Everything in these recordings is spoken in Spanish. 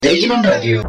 Digimon Radio.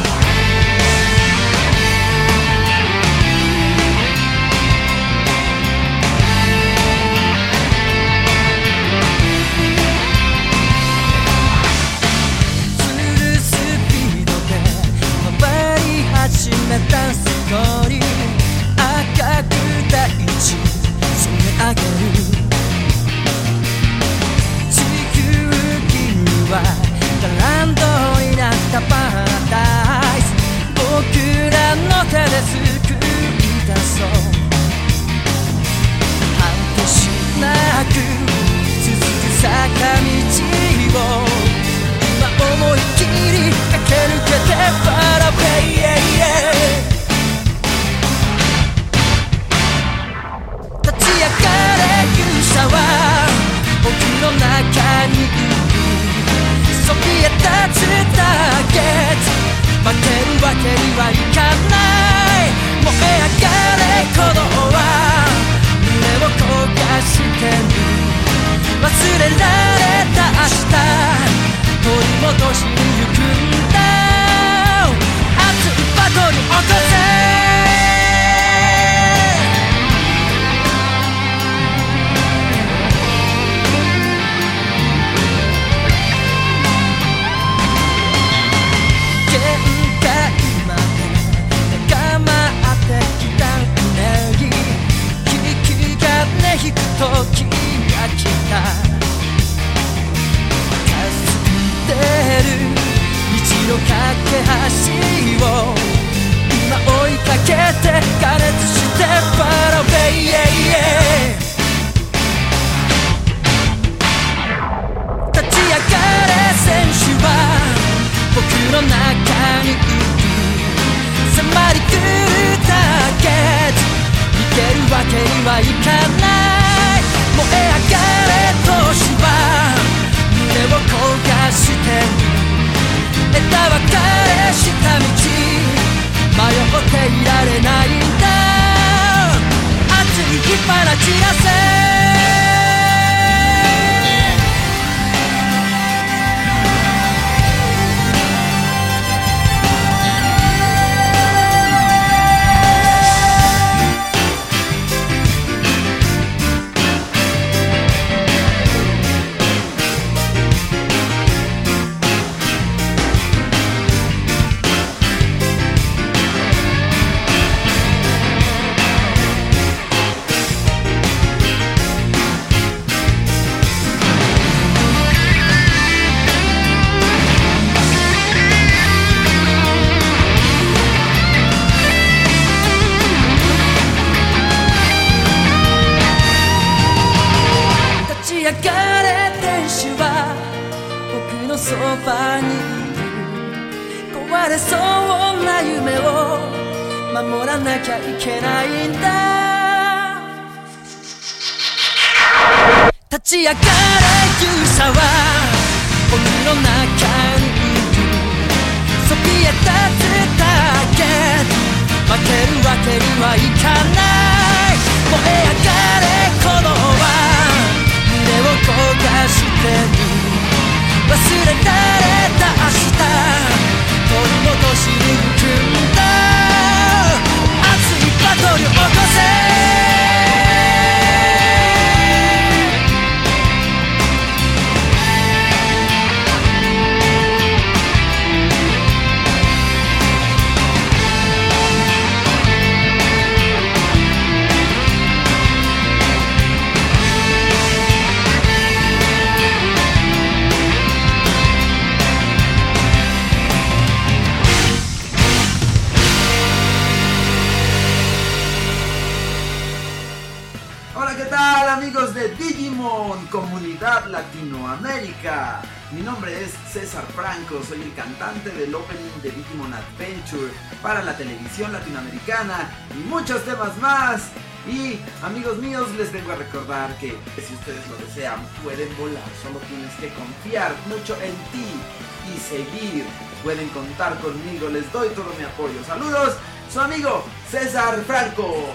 Comunidad Latinoamérica. Mi nombre es César Franco, soy el cantante del opening de Digimon Adventure para la televisión latinoamericana y muchos temas más. Y amigos míos, les vengo a recordar que si ustedes lo desean pueden volar, solo tienes que confiar mucho en ti y seguir. Pueden contar conmigo, les doy todo mi apoyo. Saludos, su amigo César Franco.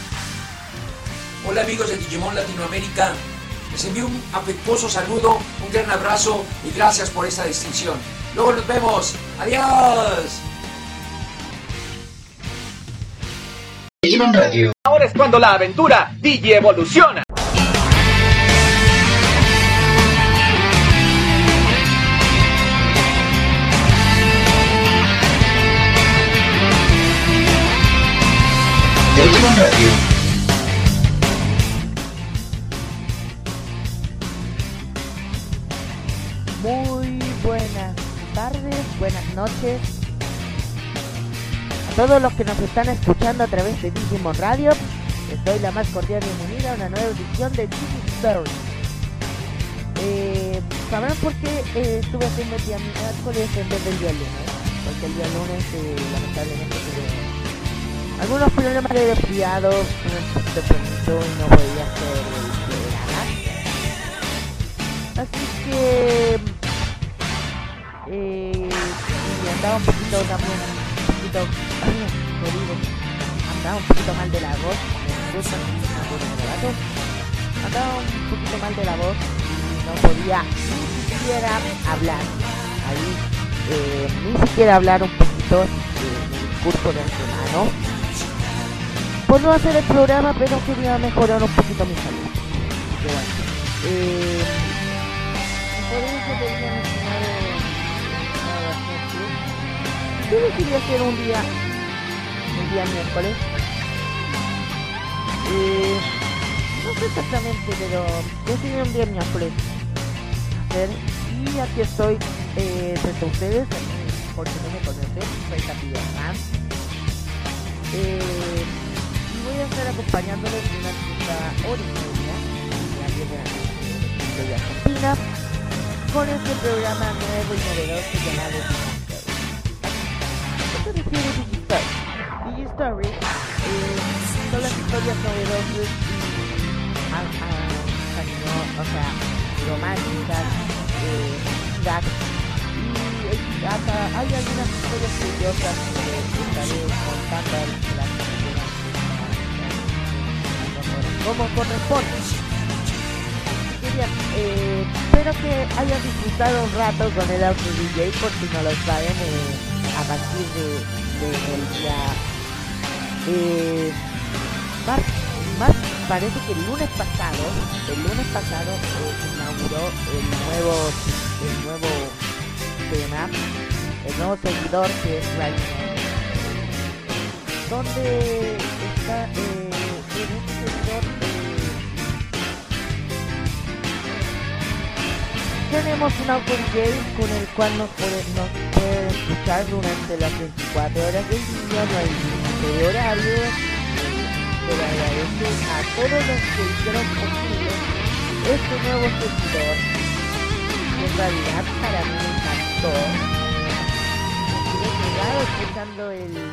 Hola amigos de Digimon Latinoamérica, les envío un afectuoso saludo, un gran abrazo y gracias por esta distinción. Luego nos vemos. Adiós. Digimon Radio. Ahora es cuando la aventura Digi evoluciona. Digimon Radio. Muy buenas tardes, buenas noches a todos los que nos están escuchando a través de Digimon Radio. Les doy la más cordial bienvenida a una nueva edición de Digistory. Sabrán por qué estuve haciendo el día miércoles en vez del día lunes, porque el día lunes lamentablemente tuve algunos problemas de resfriado, tuve un poquito enfermito y no podía hacer el programa. Así que y andaba un poquito también, jodido, andaba un poquito mal de la voz, andaba un poquito mal de la voz y no podía ni siquiera hablar, ni siquiera hablar un poquito, mi discurso de antemano, por no hacer el programa, pero quería mejorar un poquito mi salud. Así que bueno, por eso quería mencionar yo decidí hacer el día miércoles. No sé exactamente, pero decidí un día miércoles hacer, y aquí estoy frente a ustedes, porque no me conocen, soy Capilla Fan. Y voy a estar acompañándoles durante esta hora y media, a 10 de la noche de Argentina, con este programa nuevo y novedoso llamado Digistory. ¿A qué se refiere Digistory? Digistory son las historias novedosas y románticas, y hasta hay algunas historias curiosas que estaré contando a las como corresponde. Bien, espero que hayan disfrutado un rato con el auto DJ, por si no lo saben, a partir del día parece que el lunes pasado inauguró el nuevo tema, el nuevo seguidor, que es Radio Now, donde está en este sector tenemos un auto DJ con el cual nos pueden escuchar durante las 24 horas del día, no hay límite de horario. Pero agradezco a todos los que hicieron posible este nuevo servidor, que en realidad para mí me encantó. Estuve quedado escuchando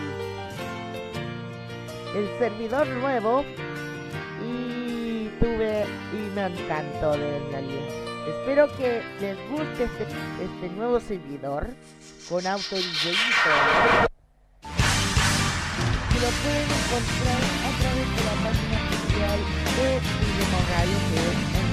el servidor nuevo y me encantó de realidad. Espero que les guste este nuevo servidor con auto DJ y todo. Y lo pueden encontrar a través de la página oficial de Digimon Radio, que es en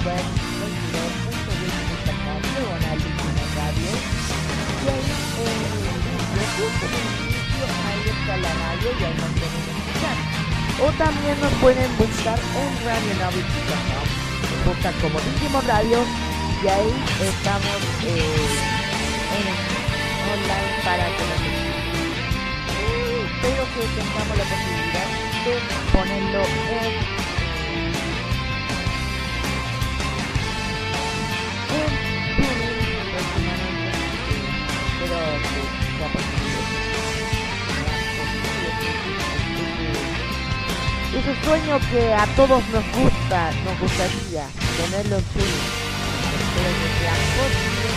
web.wix.com/Digimon Radio. Y ahí en YouTube, ahí está la radio y ahí nos pueden escuchar. O también nos pueden buscar en radionavis.com. Buscan como Digimon Radio. Y ahí estamos online para que nos escuchen. Espero que tengamos la posibilidad de ponerlo en tuning próximamente. Espero que sea posible. Ese sueño que a todos nos gustaría tenerlo en tuning. Pero que sea posible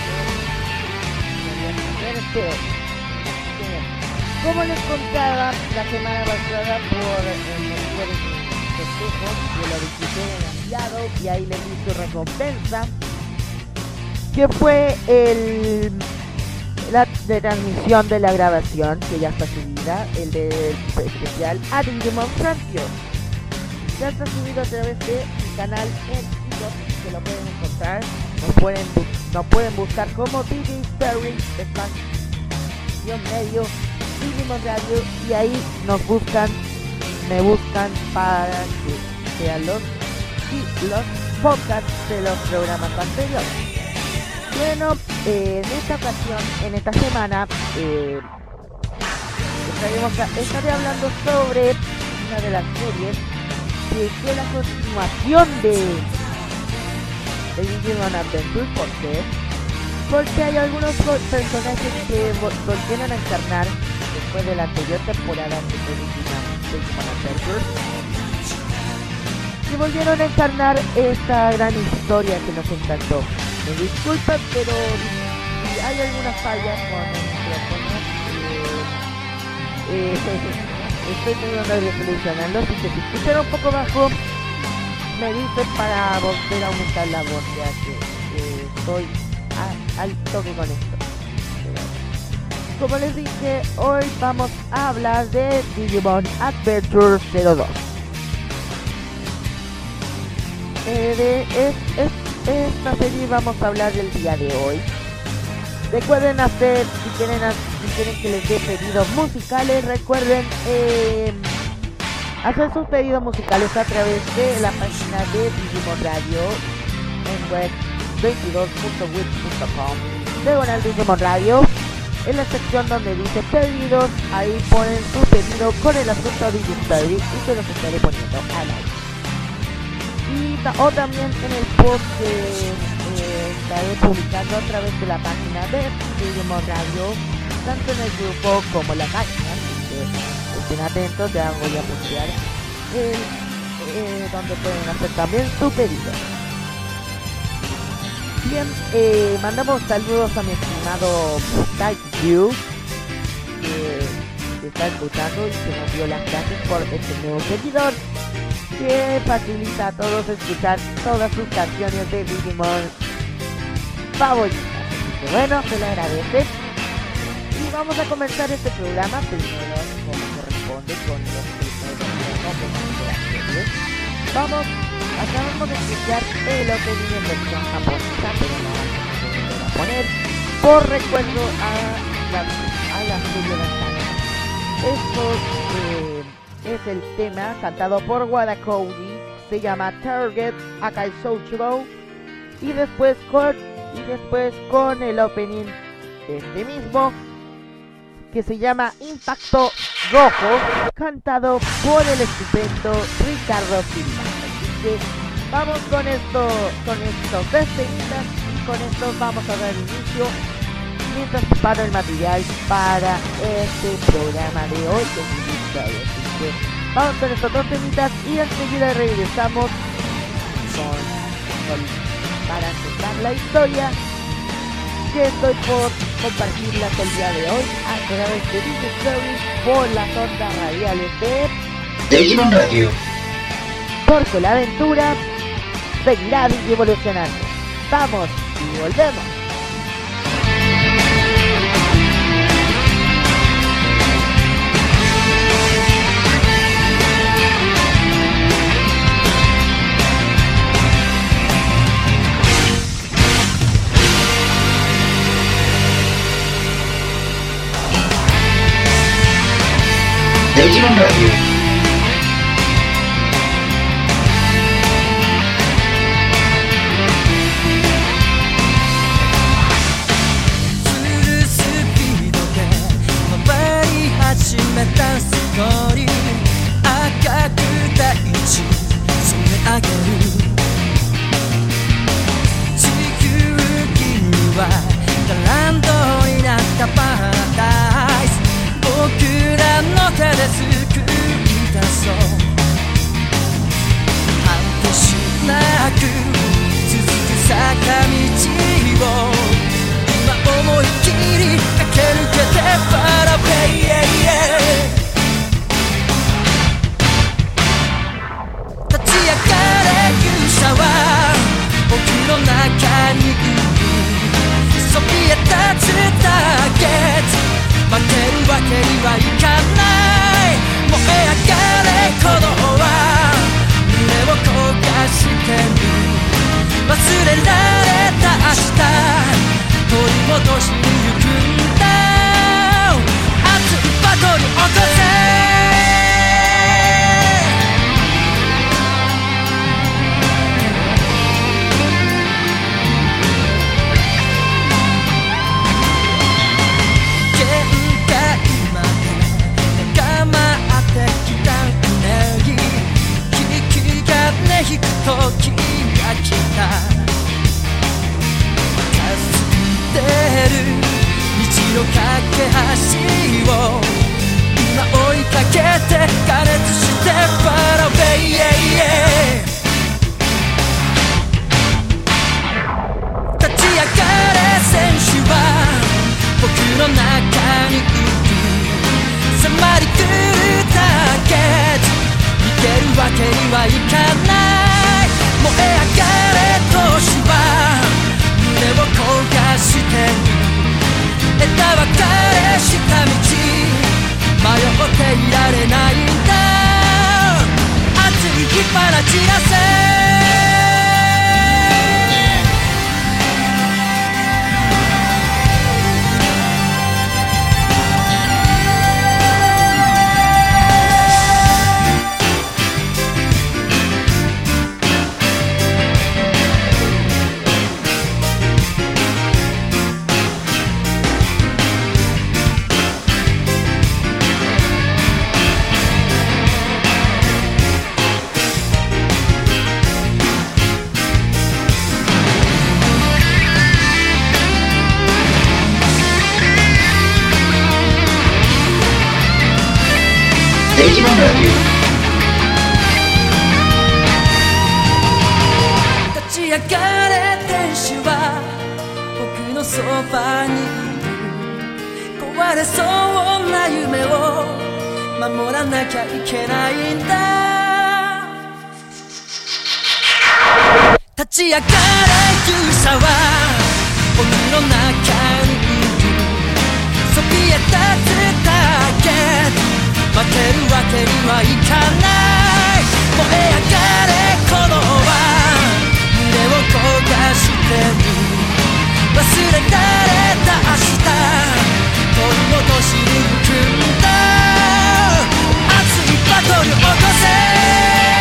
como les contaba la semana pasada por el motivo de mis festejos, yo lo visité demasiado y ahí le di su recompensa, que fue la de transmisión de la grabación, que ya está subida, el del especial a Digimon Frontier. Ya está subido a través de mi canal en YouTube, que lo pueden encontrar nos pueden buscar como DJ Perry, espacio-medio, Digimon Radio, y ahí me buscan para que sean los podcasts de los programas anteriores. Bueno, en esta ocasión, en esta semana, estaré hablando sobre una de las series que es la continuación de Digimon Adventure. ¿Por qué? Porque hay algunos personajes que volvieron a encarnar después de la anterior temporada de Digimon Adventure, y volvieron a encarnar esta gran historia que nos encantó. Me disculpan, pero hay algunas fallas con el micrófono. Estoy tratando de solucionarlo, así que si escuchan un poco bajo, me dicen para volver a aumentar la voz, ya que estoy al toque con esto. Como les dije, hoy vamos a hablar de Digimon Adventure 02. Esta serie vamos a hablar del día de hoy. Recuerden hacer, si quieren que les dé pedidos musicales, recuerden hacer sus pedidos musicales a través de la página de Digimon Radio en web 22.wix.com, diagonal Digimon Radio. En la sección donde dice pedidos, ahí ponen su pedido con el asunto de Digimon y se los estaré poniendo al aire. O también en el post que estaré publicando a través de la página de Digimon Radio, tanto en el grupo como en la página, así que estén atentos, ya voy a postear donde pueden hacer también su pedido. Bien, mandamos saludos a mi estimado Taikyu, que está escuchando y que nos dio las gracias por este nuevo seguidor, que facilita a todos escuchar todas sus canciones de Digimon favoritas. Así que bueno, se le agradece. Y vamos a comenzar este programa primero, como corresponde, con los primeros de la serie. Acabamos de escuchar el opening en versión japonesa, pero no vamos a poner por recuerdo a la serie de Esto es el tema cantado por Wada Cody, se llama Target Akai Souchiro, y después con el opening de este mismo, que se llama Impacto Rojo, cantado por el estupendo Ricardo Silva. Así que vamos con estos tres temitas, y con esto vamos a dar inicio mientras preparo el material para este programa de hoy de Digimon. Así que vamos con estos dos temitas y enseguida regresamos para empezar la historia que estoy por compartirlas el día de hoy a través de Digimon por las ondas radiales de Digimon Radio. Porque la aventura seguirá evolucionando. Vamos y volvemos. Digimon Radio. 忘れられたを今追いかけて加熱してファラウェイ、立ち上がれ選手は僕の中にいる、迫り来るターゲット、逃げるわけにはいかない、燃え上がれ都市は胸を焦がしてる、枝分かれした道迷っていられないんだ、熱い火放ち出せ。 デジモンラジオ、立ち上がれ天使は僕のそばにいる、壊れそうな夢を守らなきゃいけないんだ、立ち上がれ勇者は僕の中にいる、そびえ立つターゲット、負けるわけにはいかない、燃え上がれ炎は胸を焦がしてる、忘れられた明日取り戻しに行くんだ、熱いバトル起こせ。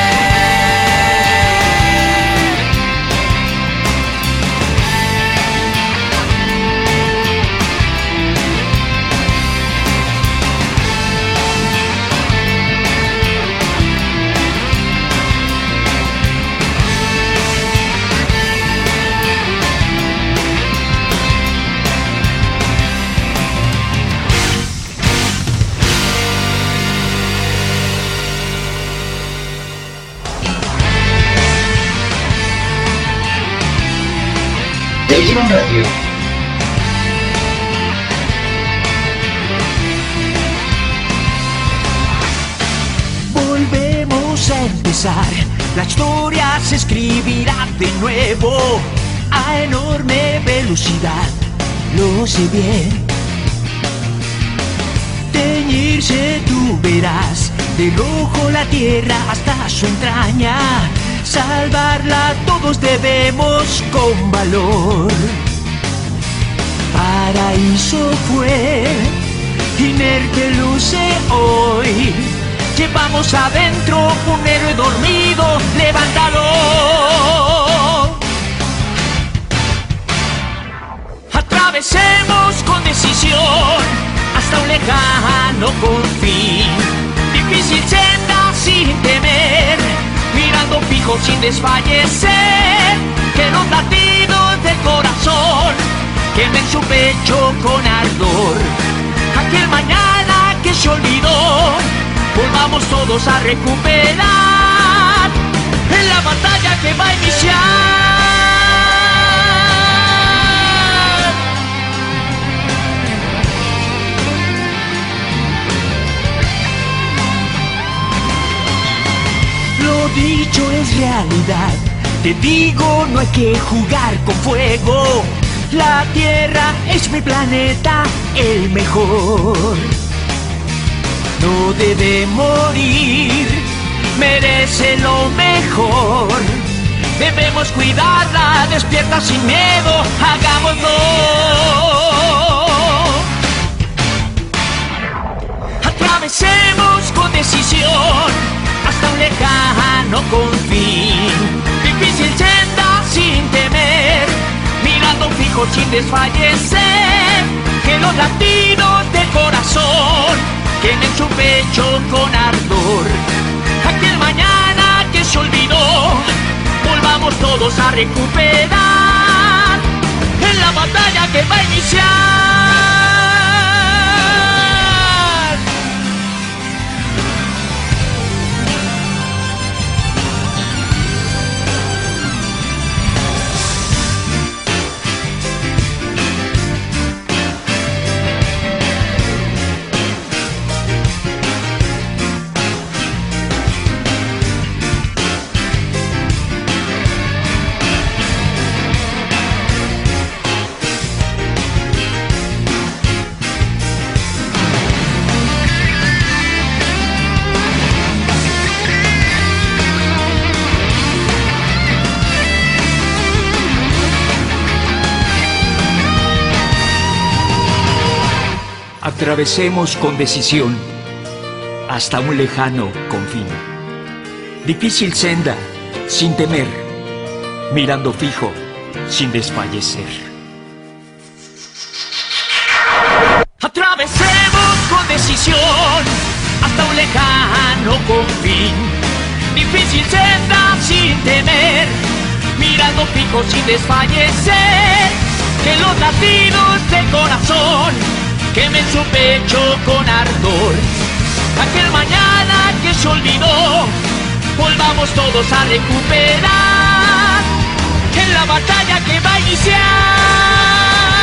デジモンラジオ。Volvemos a empezar, la historia se escribirá de nuevo a enorme velocidad, lo sé bien. Teñirse tú verás de rojo la tierra hasta su entraña, salvarla todos debemos con valor. Paraíso fue, inerte luce hoy. Llevamos adentro un héroe dormido, levántalo. Atravesemos con decisión hasta un lejano confín. Difícil senda sin temer, mirando fijo sin desfallecer, que los latidos del corazón quemen su pecho con ardor. Aquel mañana que se olvidó, volvamos todos a recuperar en la batalla que va a iniciar. Lo dicho es realidad, te digo no hay que jugar con fuego. La Tierra es mi planeta, el mejor. No debe morir, merece lo mejor. Debemos cuidarla, despierta sin miedo, hagámoslo. Atravesemos con decisión hasta un lejano confín. Difícil senda sin temer, mirando fijo sin desfallecer, que los latidos del corazón quemen su pecho con ardor. Aquel mañana que se olvidó, volvamos todos a recuperar en la batalla que va a iniciar. Atravesemos con decisión hasta un lejano confín. Difícil senda, sin temer, mirando fijo, sin desfallecer. Atravesemos con decisión hasta un lejano confín. Difícil senda sin temer, mirando fijo sin desfallecer. Que los latidos del corazón quemen su pecho con ardor. Aquel mañana que se olvidó, volvamos todos a recuperar en la batalla que va a iniciar.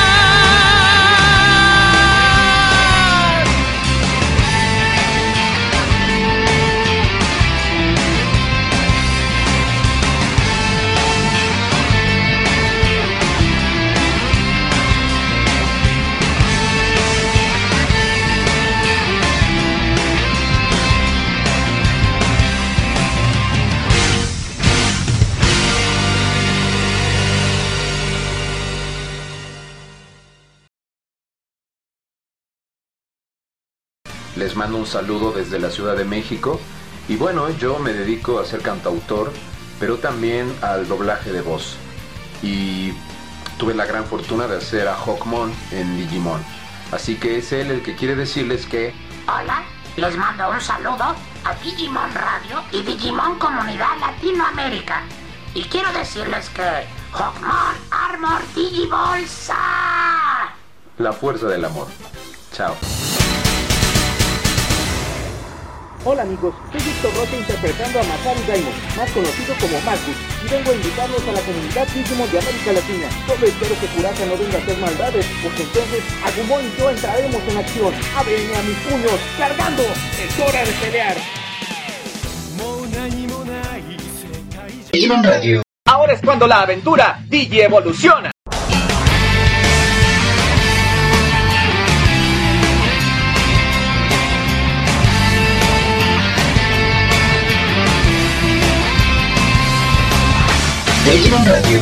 Les mando un saludo desde la Ciudad de México y bueno, yo me dedico a ser cantautor, pero también al doblaje de voz y tuve la gran fortuna de hacer a Hawkmon en Digimon, así que es él el que quiere decirles que... Hola, les mando un saludo a Digimon Radio y Digimon Comunidad Latinoamérica y quiero decirles que Hawkmon Armor Digibolsa. La fuerza del amor. Chao. Hola amigos, soy Víctor Rocha interpretando a Masaru Daimon, más conocido como Marcus, y vengo a invitarlos a la comunidad Digimon de América Latina. Solo espero que Kuraka no venga a hacer maldades, porque entonces Agumon y yo entraremos en acción. ¡Ábrenme a mis puños! ¡Cargando! ¡Es hora de pelear! Digimon Radio. Ahora es cuando la aventura Digi evoluciona. Digimon Radio.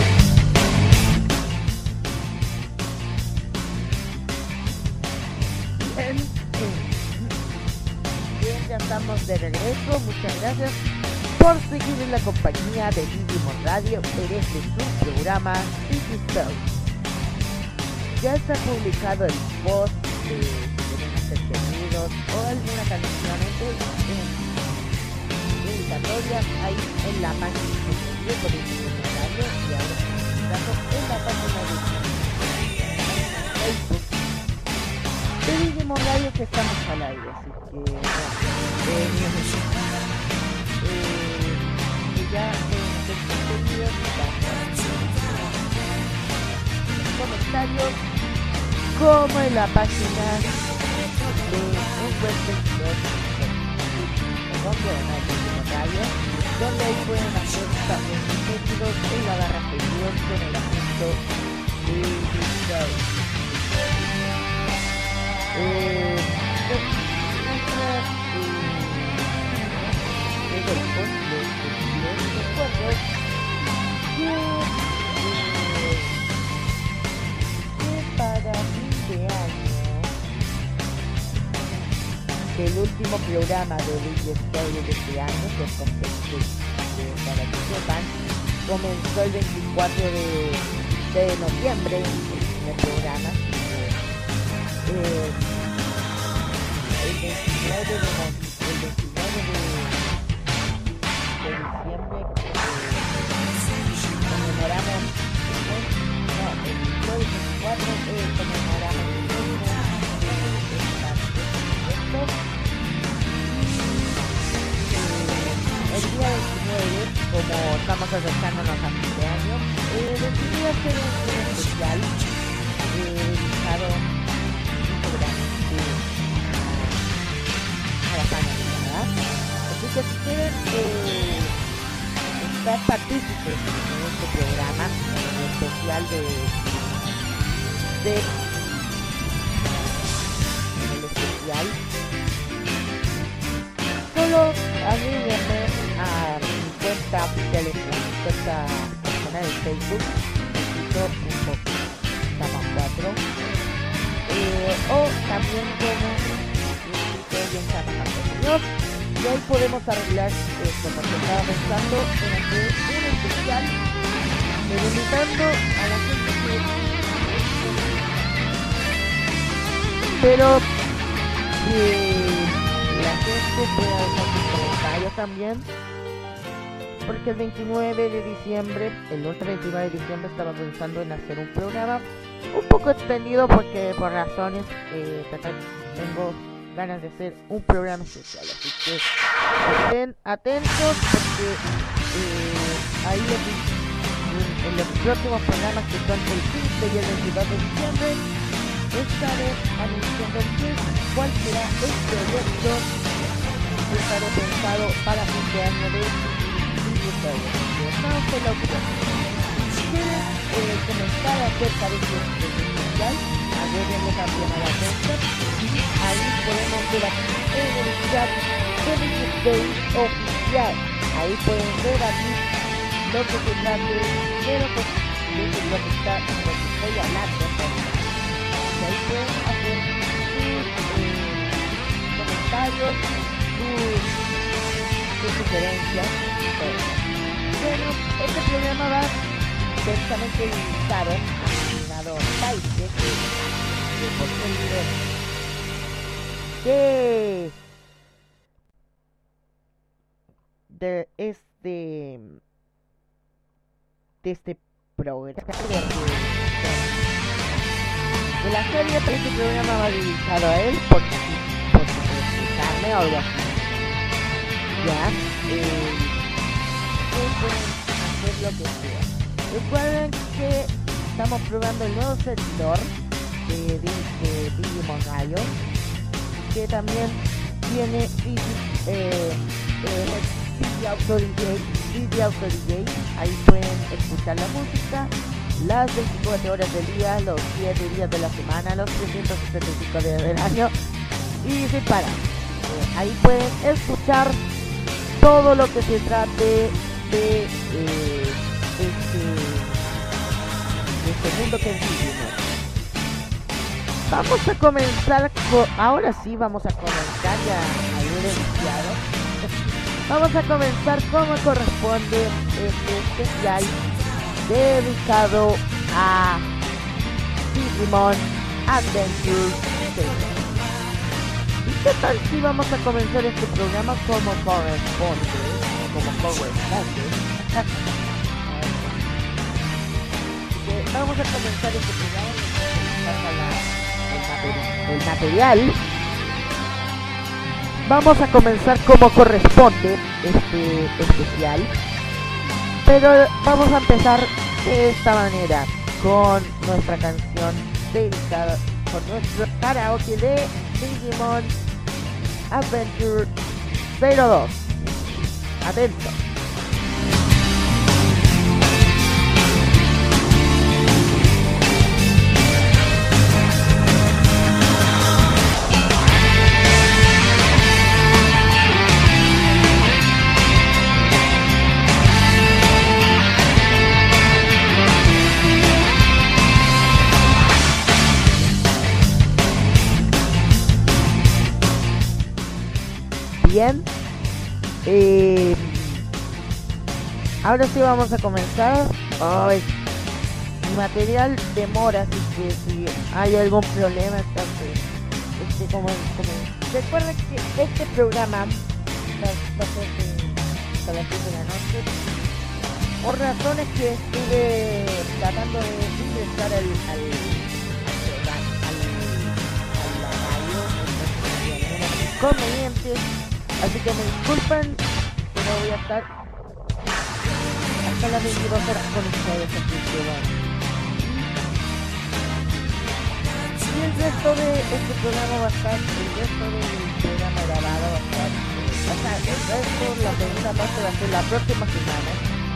Bien, ya estamos de regreso. Muchas gracias por seguir en la compañía de Digimon Radio en este su programa DigiShow. Ya está publicado el post de temas entretenidos o alguna canción dedicatoria ahí en la página de Digimon Radio y ahora estamos en la página de Facebook de Digimon Radio, que estamos al aire, así que ya comentarios como en la página de un web donde ahí pueden hacer también pedidos en la barra pedidos con el asunto de DigiShow. Para fin de año, el último programa de DigiShow de este año, que para que sepan, comenzó el 24 de noviembre, el programa. El 29 de diciembre conmemoramos el 24 conmemoramos el día 29, como estamos acercándonos a fin de año, decidí hacer un especial dedicado íntegramente a la familia, así que si quieren estar partícipes en este programa, en el especial solo agréguenme a mi cuenta oficial, en mi cuenta personal de Facebook, Tama4, o también como estoy en San Antonio. Y ahí podemos arreglar esto, porque estaba pensando en hacer un especial invitando a la gente que... Pero la gente pueda dejar sus comentarios también, porque el 29 de diciembre, el lunes 29 de diciembre, estaba pensando en hacer un programa un poco extendido, porque por razones tengo ganas de hacer un programa especial, así que estén atentos, porque ahí en los próximos programas, que son el 15 y el 22 de diciembre, estaré anunciando cuál será el proyecto que estaré pensado para fin de año de no se lo creo. Si quieren comentar acerca de este especial, agréguenle también a la cuenta. Ahí podemos ver aquí en el chat de oficial. Ahí pueden ver aquí lo que se trata de lo que estoy hablando. Y ahí pueden hacer sus comentarios, sus sugerencias. Bueno, este programa va directamente dedicado al animador Taike, que por seguidor de este programa de la serie, pero este programa va dedicado a él por explicarme o algo así. Ya, pueden hacer lo que sea. Recuerden que estamos probando el nuevo servidor de Digimon Radio, que también tiene DJ Auto DJ. Ahí pueden escuchar la música las 24 horas del día, los 7 días de la semana, los 365 días del año, y sin parar. Ahí pueden escuchar todo lo que se trate de este mundo que vivimos. Vamos a comenzar ahora sí vamos a comenzar ya a ir iniciado. Vamos a comenzar como corresponde este especial dedicado a Digimon Adventure. ¿Y qué tal si vamos a comenzar este programa como corresponde? Vamos a comenzar este programa el material. Vamos a comenzar como corresponde este especial, pero vamos a empezar de esta manera con nuestra canción dedicada, con nuestro karaoke de Digimon Adventure 02. Atento. Bien, ahora sí vamos a comenzar. Mi material demora, así que si hay algún problema, entonces recuerden que este programa va a ser hasta las 10 de la noche, por razones que estuve tratando de ingresar a la radio, inconvenientes. Así que me disculpan, pero voy a estar hasta las 22 horas con ustedes, así que bueno. Y el resto de este programa va a estar, el resto del programa grabado va a estar, el resto, la segunda parte va a ser la próxima semana,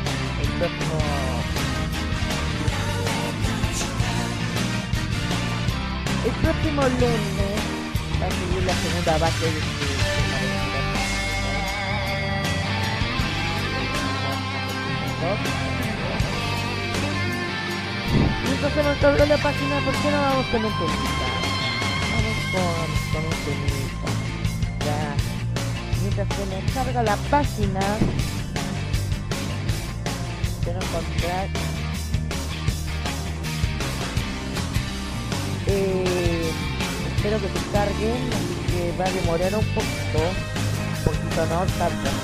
el próximo lunes va a seguir la segunda parte de este. Mientras se nos abrió la página, ¿por qué no vamos con entrevista? con un temita. Ya, mientras se me carga la página, quiero encontrar espero que se carguen, así que va a demorar un poquito no tanto, ¿no?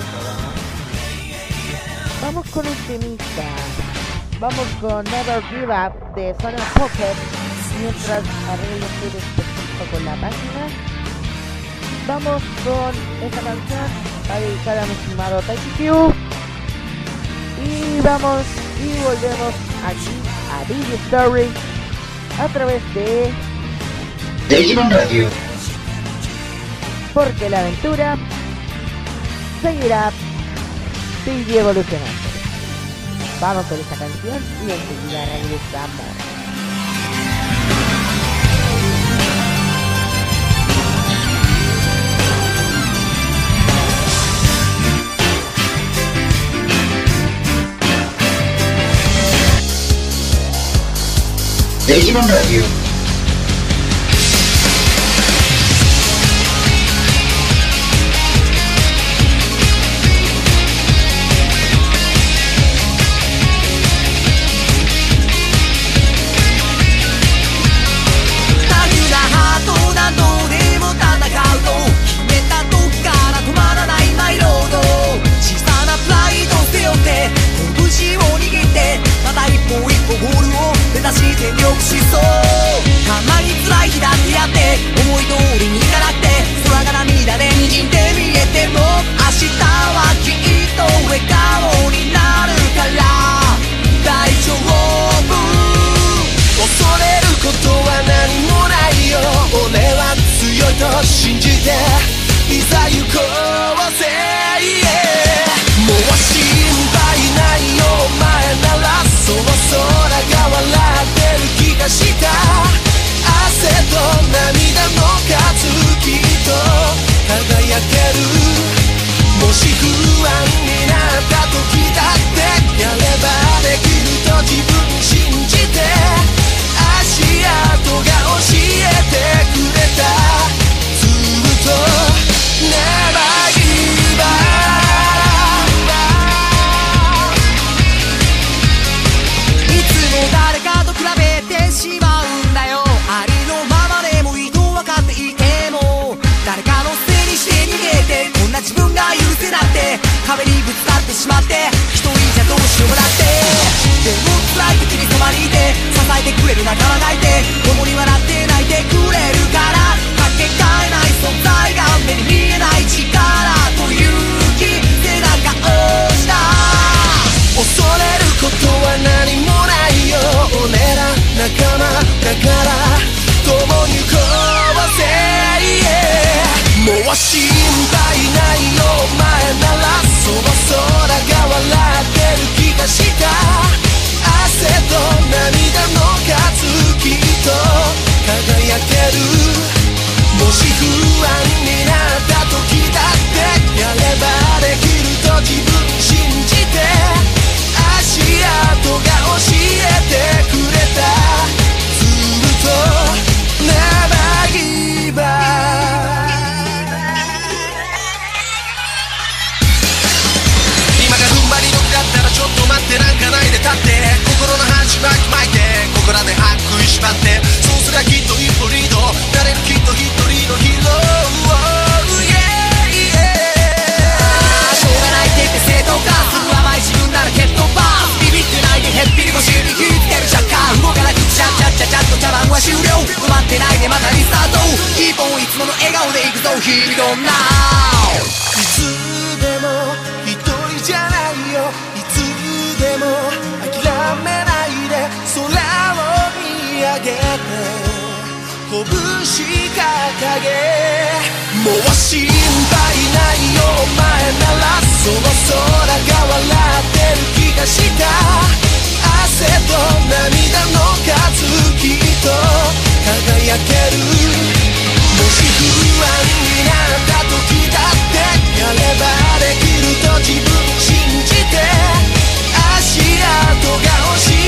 Vamos con un temita, vamos con Never Give Up de Sonic Pocket, mientras arreglo ustedes con la página. Vamos con esta canción a dedicar a mi estimado Taiki Q. Y vamos y volvemos aquí a DJ Story a través de Digimon Radio. Porque la aventura seguirá, sigue evolucionando. Vamos con esta canción y enseguida regresamos. Digimon Radio.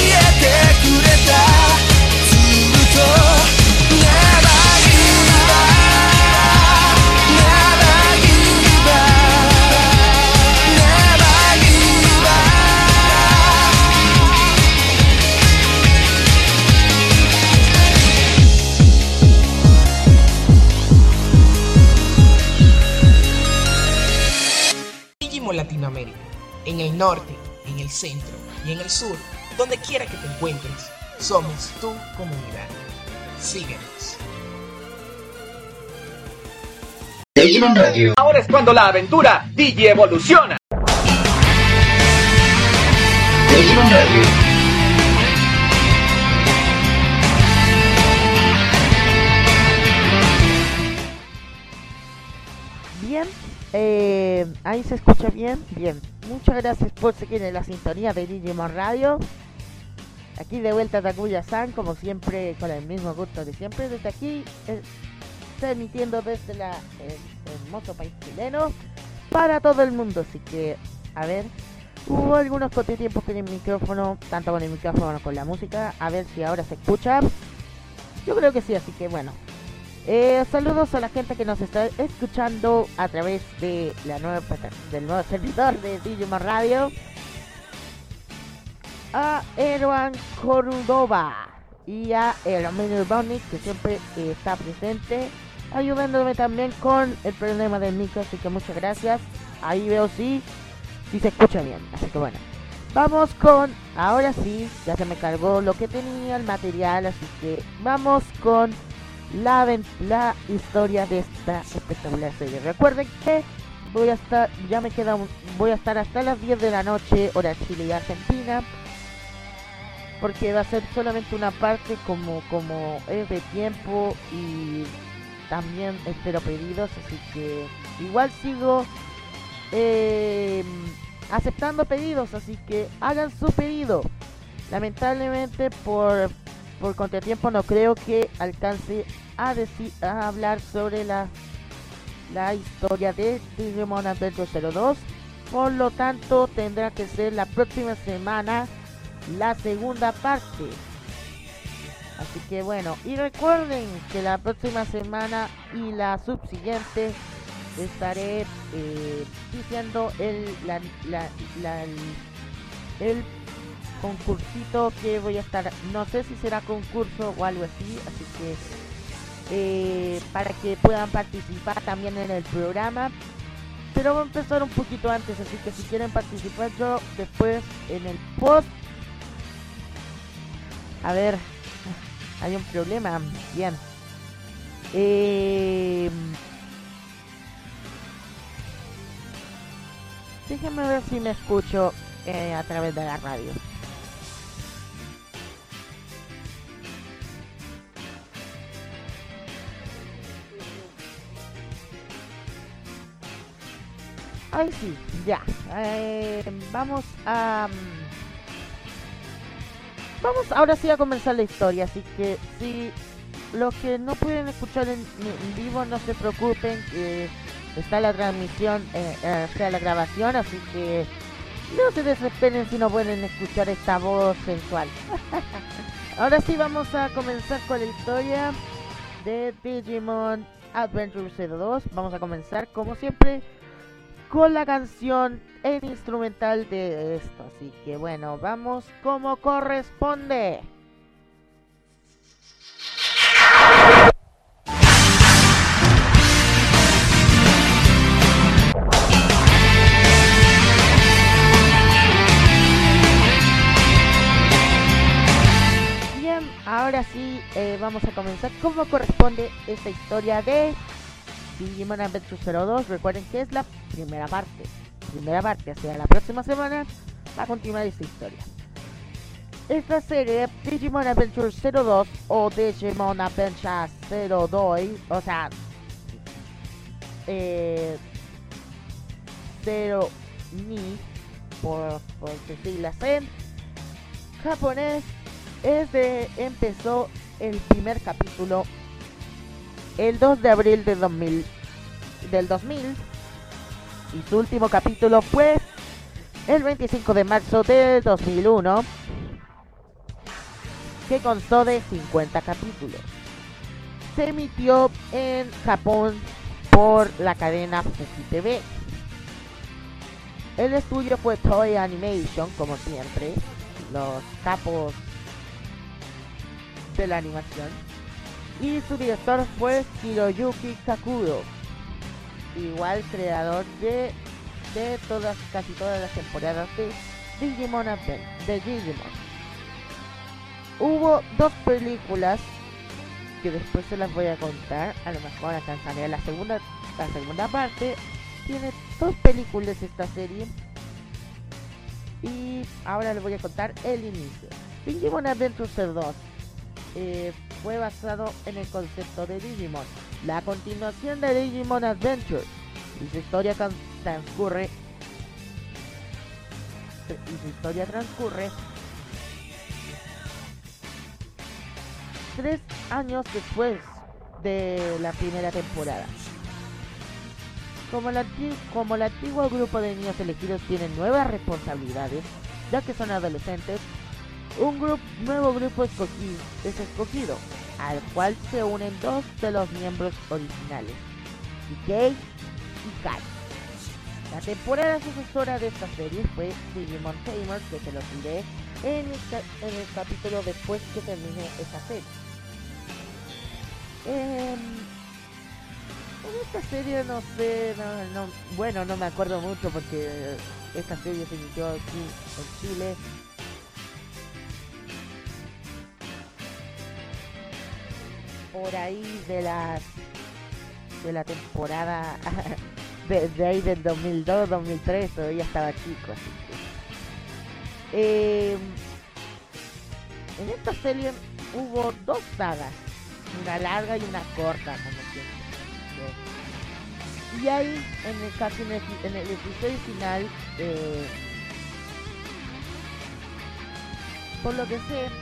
ずっと Latinoamérica, en el norte, en el centro y en el sur, donde quiera que te encuentres, somos tu comunidad. Síguenos. Digimon Radio. Ahora es cuando la aventura Digi evoluciona. Digimon Radio. Bien, ahí se escucha bien. Bien, muchas gracias por seguir en la sintonía de Digimon Radio. Aquí de vuelta Takuya-san, como siempre, con el mismo gusto de siempre. Desde aquí, transmitiendo desde el hermoso país chileno para todo el mundo. Así que, a ver, hubo algunos contratiempos con el micrófono, tanto con el micrófono como con la música. A ver si ahora se escucha. Yo creo que sí, así que bueno. Saludos a la gente que nos está escuchando a través de del nuevo servidor de Digimon Radio. A Erwan Cordova y a Erwin Bonic, que siempre está presente, ayudándome también con el problema del micro, así que muchas gracias. Ahí veo si se escucha bien, así que bueno, vamos con, ahora sí, ya se me cargó lo que tenía, el material, así que vamos con la historia de esta espectacular serie. Recuerden que voy a estar hasta las 10 de la noche, hora Chile y Argentina, porque va a ser solamente una parte como es de tiempo, y también espero pedidos, así que igual sigo aceptando pedidos, así que hagan su pedido. Lamentablemente por contratiempo no creo que alcance a hablar sobre la historia de Digimon Adventure 02, por lo tanto tendrá que ser la próxima semana la segunda parte. Así que bueno, y recuerden que la próxima semana y la subsiguiente estaré diciendo el concursito que voy a estar, no sé si será concurso o algo así, así que para que puedan participar también en el programa, pero va a empezar un poquito antes, así que si quieren participar, yo después en el post. A ver, hay un problema. Bien. Déjenme ver si me escucho a través de la radio. Ay, sí, ya. Vamos ahora sí a comenzar la historia, así que si los que no pueden escuchar en vivo, no se preocupen, que está la transmisión, está la grabación, así que no se desesperen si no pueden escuchar esta voz sensual. Ahora sí vamos a comenzar con la historia de Digimon Adventure 02. Vamos a comenzar como siempre con la canción en instrumental de esto, así que bueno, vamos como corresponde. Bien, ahora sí vamos a comenzar como corresponde esta historia de Digimon Adventure 02. Recuerden que es la primera parte, o sea, la próxima semana va a continuar esta historia. Esta serie Digimon Adventure 02 o Digimon Adventure 02, o sea, 0 ni por decirlas en japonés, empezó el primer capítulo el 2 de abril del 2000, y su último capítulo fue el 25 de marzo del 2001, que constó de 50 capítulos. Se emitió en Japón por la cadena Fuji TV. El estudio fue Toei Animation, como siempre, los capos de la animación, y su director fue Hiroyuki Kakuro, igual creador de de casi todas las temporadas de Digimon de Digimon. Hubo 2 películas que después se las voy a contar, a lo mejor alcanzaré la segunda parte. Tiene 2 películas esta serie y ahora les voy a contar el inicio. Digimon Adventure 2 fue basado en el concepto de Digimon, la continuación de Digimon Adventure, y su historia transcurre 3 años después de la primera temporada. Como el antiguo grupo de niños elegidos tienen nuevas responsabilidades, ya que son adolescentes, un nuevo grupo es escogido, al cual se unen 2 de los miembros originales, Ikei y Kai. La temporada sucesora de esta serie fue Digimon Tamers, que te lo diré en el capítulo después que termine esta serie. En esta serie no sé, no me acuerdo mucho porque esta serie se inició aquí en Chile. Por ahí de la temporada de ahí del 2002, 2003, todavía estaba chico, así que en esta serie hubo 2 sagas, una larga y una corta, como siempre. Y ahí en el episodio final, por lo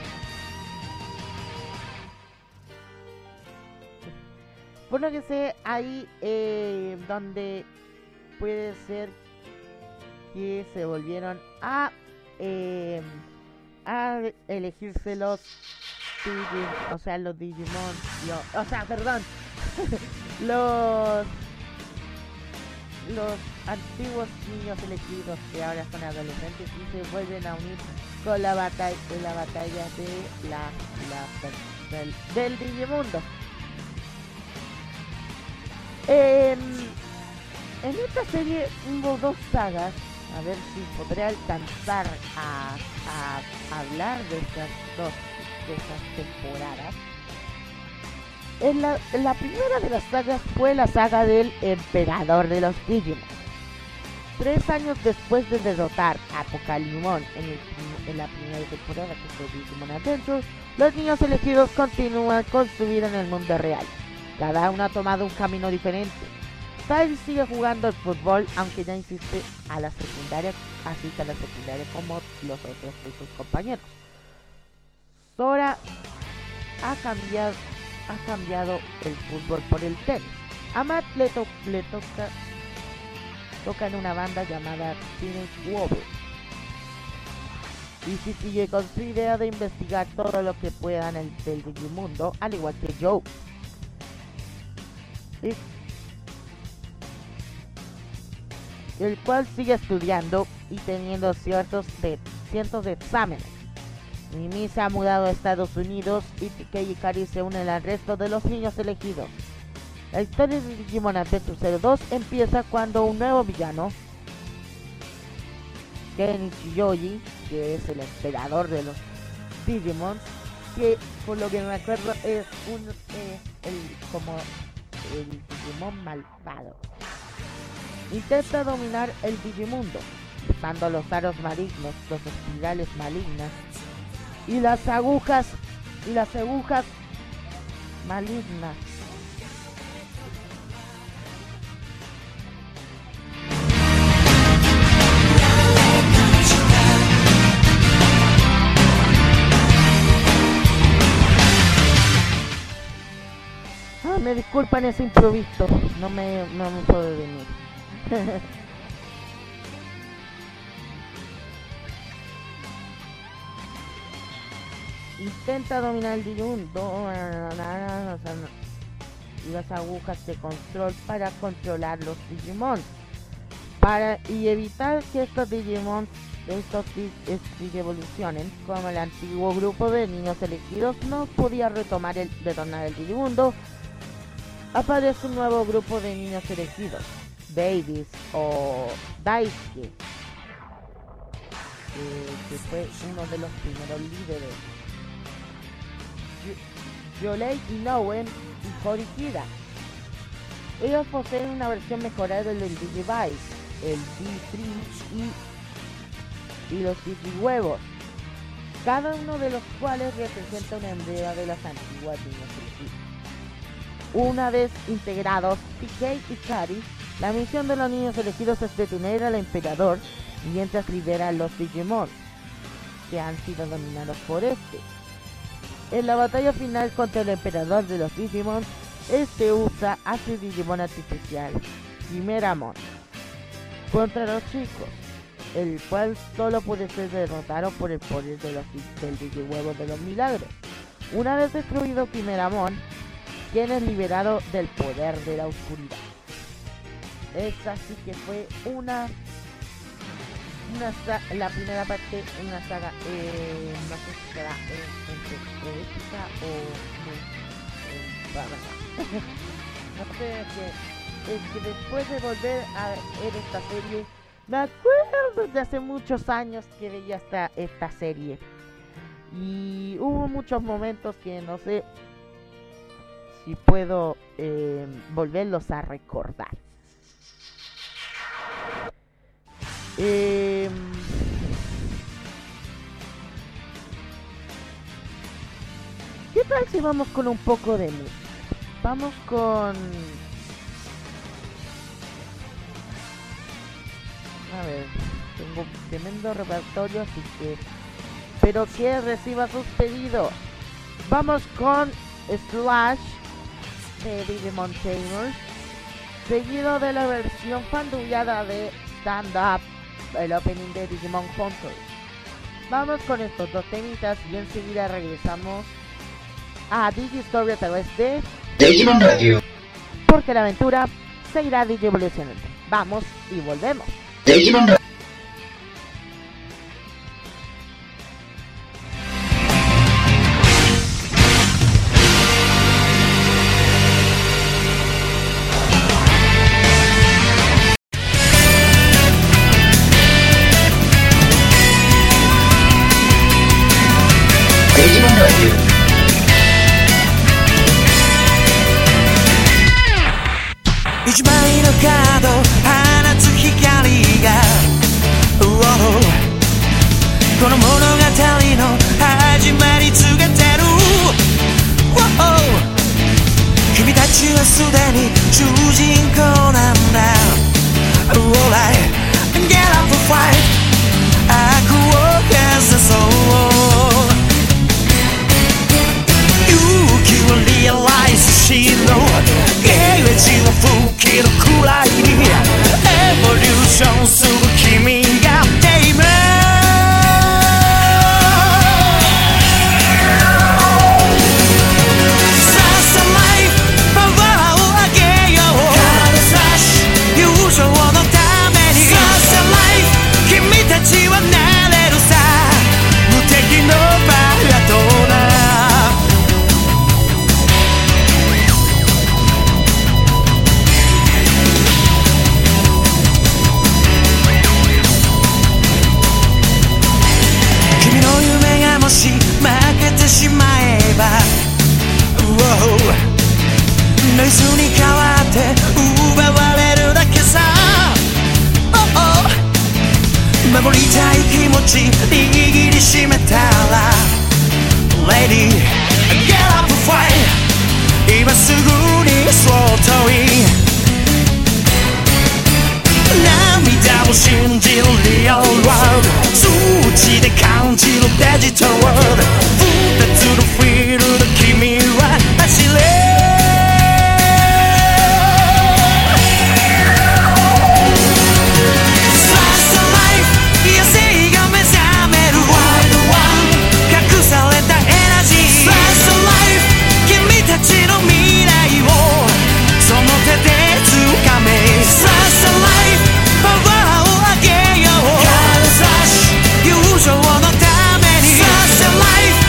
que sé, ahí donde puede ser que se volvieron a elegirse los Digimon, los antiguos niños elegidos que ahora son adolescentes y se vuelven a unir con la batalla del Digimundo. En esta serie hubo 2 sagas, a ver si podré alcanzar a hablar de estas temporadas. La primera de las sagas fue la saga del Emperador de los Digimon. 3 años después de derrotar a Pokémon en la primera temporada, que fue Digimon Adventure, los niños elegidos continúan con su vida en el mundo real. Cada uno ha tomado un camino diferente. Ty sigue jugando al fútbol, aunque ya asiste a la secundaria como los otros de sus compañeros. Sora ha cambiado el fútbol por el tenis. A Matt le toca en una banda llamada Teenage Warrior. Y si sigue con su idea de investigar todo lo que pueda en el Digimundo, al igual que Joe. El cual sigue estudiando y teniendo cientos de exámenes. Mimi se ha mudado a Estados Unidos y Kei y Kari se unen al resto de los niños elegidos. La historia de Digimon Adventure 02 empieza cuando un nuevo villano, Kenichi Yoji, que es el emperador de los Digimon, que por lo que me acuerdo es el Digimon malvado, intenta dominar el Digimundo usando los aros malignos, los espirales malignas y las agujas malignas. Me disculpan ese improviso, no me puedo venir. Intenta dominar el Digimundo y las agujas de control para controlar los Digimon y evitar que estos Digimon evolucionen. Como el antiguo grupo de niños elegidos no podía retornar el Digimundo, aparece un nuevo grupo de niños elegidos, Babies o Daisuke, que fue uno de los primeros líderes. Yolei Inoue y Hori Hira. Ellos poseen una versión mejorada del Digivice, el D3 y los Digihuevos, cada uno de los cuales representa una emblema de las antiguas niños elegidos. Una vez integrados PK y Kari, la misión de los niños elegidos es detener al emperador mientras libera a los Digimon que han sido dominados por este. En la batalla final contra el emperador de los Digimon, este usa a su Digimon artificial, Chimeramon, contra los chicos, el cual solo puede ser derrotado por el poder del Digihuevo de los milagros. Una vez destruido Chimeramon, quien es liberado del poder de la oscuridad. Es así que fue la primera parte en una saga, no sé si será entre épica o no sé, es que después de volver a ver esta serie, me acuerdo de hace muchos años que veía esta serie, y hubo muchos momentos que no sé si puedo volverlos a recordar. ¿Qué tal si vamos con un poco de música? Vamos con... A ver, tengo un tremendo repertorio, así que... Pero que reciba sus pedidos. Vamos con Slash de Digimon Tamers, seguido de la versión fandullada de Stand Up, el opening de Digimon Hunter. Vamos con estos dos temitas y enseguida regresamos a Digistory a través de Digimon Radio. Porque la aventura seguirá digievolucionando. Vamos y volvemos. Digimon Radio. 一枚のカード放つ光がこの物語の始まり告げてる君たちはすでに主人公なんだ Alright, get up and fight 悪を消そう勇気をリアライズしろゲージを吹きるくらいにエボリューションする君がテイムさあさあライフパワーを上げようカードサッシュ友情のためにさあさあライフ君たちはなれるさ無敵のパラトナーもし負けてしまえばノイズに変わって奪われるだけさ守りたい気持ち握りしめたら Lady, get up and fight 今すぐにそっとい涙を信じるリアルワールド数値で感じるデジタルワールド二つのフィールド君は走れ友情のためにさあさあライフ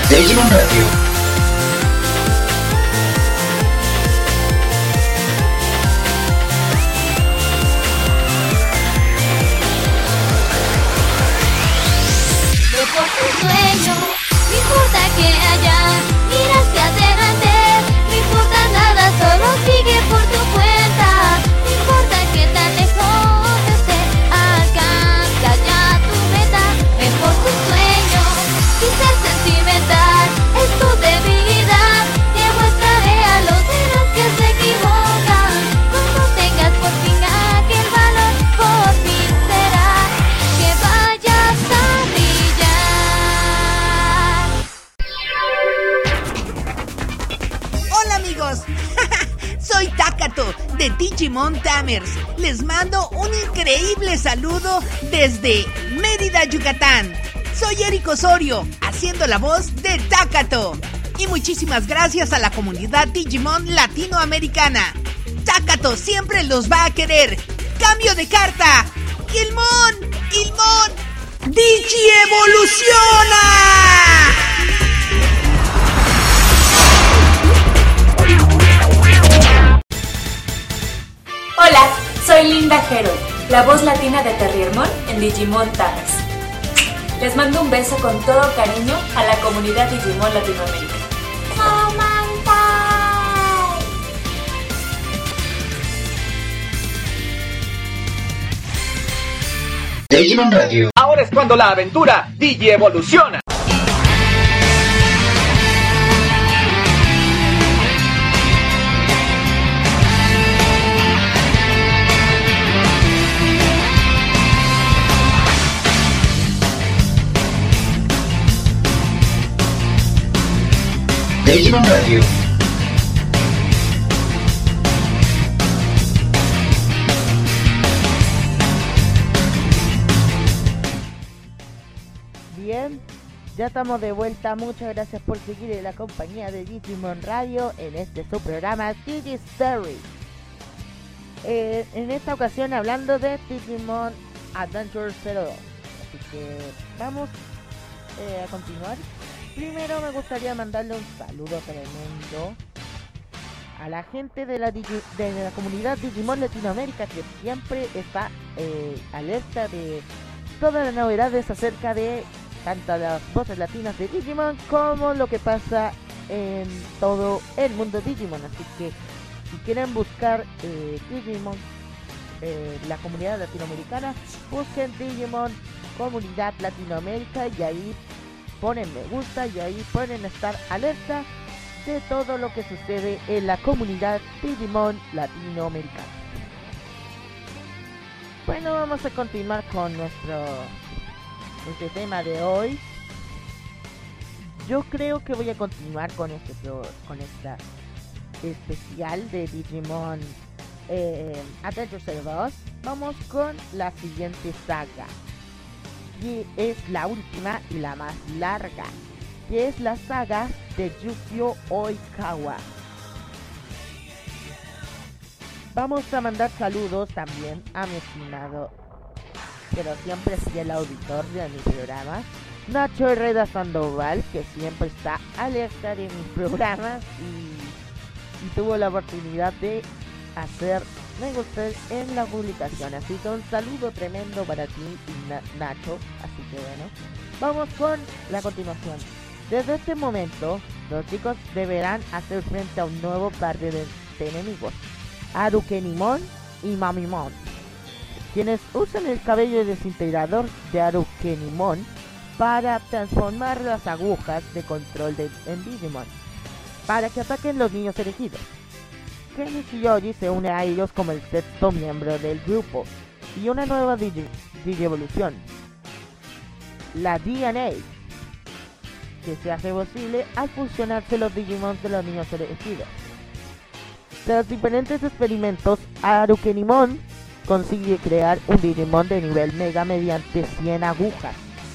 Digimon Radio. Ve por tu sueño, no importa que haya, mira hacia adelante, no importa nada, solo sigue por tu cuenta, no importa que tan lejos esté, alcanza ya tu meta, ve por tu sueño, sin ser sentimental, es tu debilidad, demuéstrale a los demás que se equivocan, cuando tengas por fin aquel valor, por fin será que vayas a brillar. Hola amigos, soy Takato de Digimon Tamers. Les mando un increíble saludo desde Mérida, Yucatán. Soy Eric Osorio, haciendo la voz de Takato. Y muchísimas gracias a la comunidad Digimon latinoamericana. Takato siempre los va a querer. Cambio de carta. Ilmon, Digi evoluciona. Hola, soy Linda Hero, la voz latina de Terriermon en Digimon Tamers. Les mando un beso con todo cariño a la comunidad Digimon Latinoamérica. Digimon Radio. Ahora es cuando la aventura Digi evoluciona. Digimon Radio. Bien, ya estamos de vuelta. Muchas gracias por seguir en la compañía de Digimon Radio en este su programa Digi Story. En esta ocasión hablando de Digimon Adventure 02. Así que vamos a continuar. Primero me gustaría mandarle un saludo tremendo a la gente de la comunidad Digimon Latinoamérica, que siempre está alerta de todas las novedades acerca de tanto las voces latinas de Digimon como lo que pasa en todo el mundo Digimon. Así que si quieren buscar Digimon, la comunidad latinoamericana, busquen Digimon Comunidad Latinoamérica y ahí ponen me gusta y ahí pueden estar alerta de todo lo que sucede en la comunidad Digimon latinoamericana. Bueno, vamos a continuar con nuestro tema de hoy. Yo creo que voy a continuar con esta especial de Digimon Adventure 02. Vamos con la siguiente saga, y es la última y la más larga, que es la saga de Yukio Oikawa. Vamos a mandar saludos también a mi estimado, pero siempre fiel auditor de mi programa, Nacho Herrera Sandoval, que siempre está alerta de mis programas y tuvo la oportunidad de hacer me gusta en la publicación. Así que un saludo tremendo para ti, Nacho. Así que bueno, vamos con la continuación. Desde este momento, los chicos deberán hacer frente a un nuevo par de enemigos, Arukenimon y Mamimon, quienes usan el cabello desintegrador de Arukenimon para transformar las agujas de control en Digimon, para que ataquen los niños elegidos. Kenny Shiyoji se une a ellos como el sexto miembro del grupo y una nueva Digievolución, la DNA, que se hace posible al fusionarse los Digimon de los niños elegidos. Tras diferentes experimentos, Arukenimon consigue crear un Digimon de nivel Mega mediante 100 agujas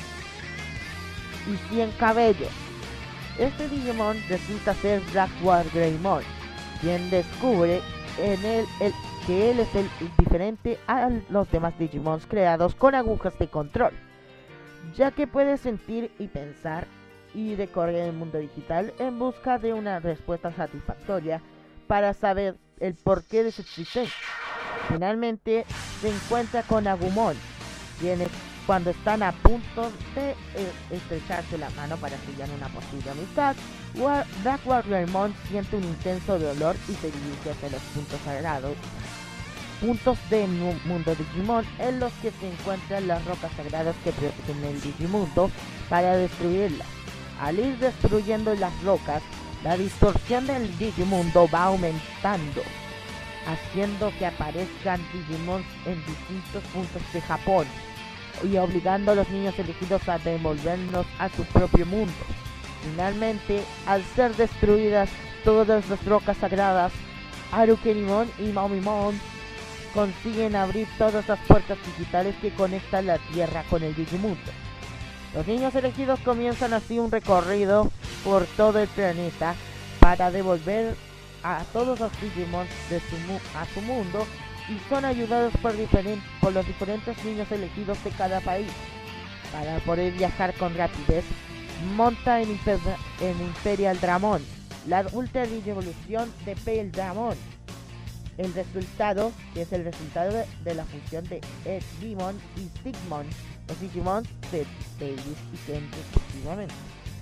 y 100 cabellos. Este Digimon resulta ser Blackwater Greymon, quien descubre en él que él es el diferente a los demás Digimons creados con agujas de control, ya que puede sentir y pensar y recorre el mundo digital en busca de una respuesta satisfactoria para saber el porqué de su existencia. Finalmente se encuentra con Agumon, quienes cuando están a punto de estrecharse la mano para sellar una posible amistad, Black Wargreymon siente un intenso dolor y se dirige hacia los puntos sagrados, puntos del mundo Digimon en los que se encuentran las rocas sagradas que protegen el Digimundo para destruirlas. Al ir destruyendo las rocas, la distorsión del Digimundo va aumentando, haciendo que aparezcan Digimon en distintos puntos de Japón y obligando a los niños elegidos a devolvernos a su propio mundo. Finalmente, al ser destruidas todas las rocas sagradas, Arukenimon y Mamimon consiguen abrir todas las puertas digitales que conectan la Tierra con el Digimundo. Los niños elegidos comienzan así un recorrido por todo el planeta para devolver a todos los Digimon a su mundo, y son ayudados por los diferentes niños elegidos de cada país. Para poder viajar con rapidez, monta en Imperial Dramon, la Ultra Digievolución de Pale Dramon. El resultado, que es el resultado de la fusión de Edgemon y Sigmon. Los Digimon de Davis y Ken respectivamente.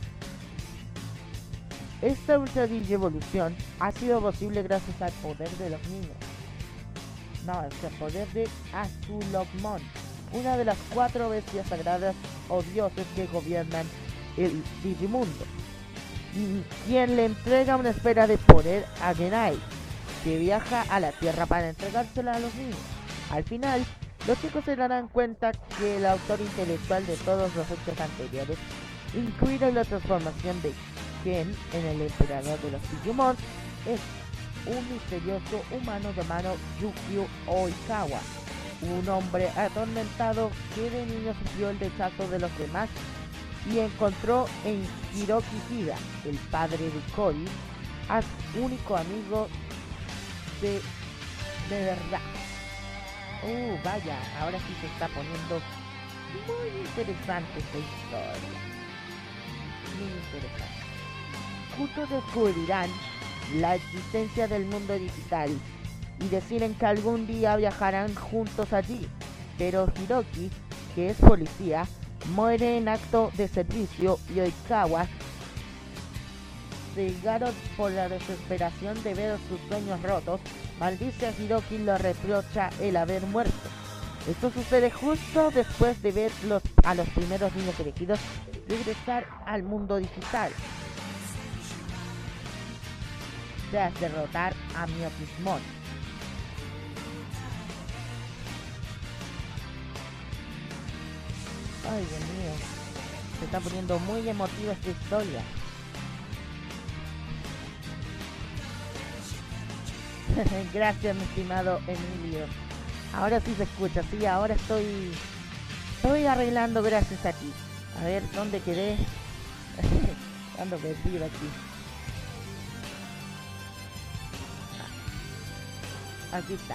Esta Ultra Digievolución ha sido posible gracias al poder de los niños. El poder de Azulogmon, una de las 4 bestias sagradas o dioses que gobiernan el Digimundo, quien le entrega una esfera de poder a Genai, que viaja a la Tierra para entregársela a los niños. Al final, los chicos se darán cuenta que el autor intelectual de todos los hechos anteriores, incluida la transformación de Ken en el emperador de los Digimon, es un misterioso humano llamado Yukio Oikawa, un hombre atormentado que de niño sufrió el rechazo de los demás y encontró en Hiroki Hira, el padre de Cody, a su único amigo de verdad. Vaya, ahora sí se está poniendo muy interesante esta historia. Muy interesante. Juntos descubrirán la existencia del mundo digital y deciden que algún día viajarán juntos allí, pero Hiroki, que es policía, muere en acto de servicio y Oikawa, cegado por la desesperación de ver sus sueños rotos, maldice a Hiroki y lo reprocha el haber muerto. Esto sucede justo después de ver a los primeros niños elegidos regresar al mundo digital, tras derrotar a Miotismon. Ay, Dios mío, se está poniendo muy emotiva esta historia. Gracias, mi estimado Emilio. Ahora sí se escucha, sí, ahora estoy arreglando gracias a ti. A ver, ¿dónde quedé? Ando perdido aquí. Aquí está.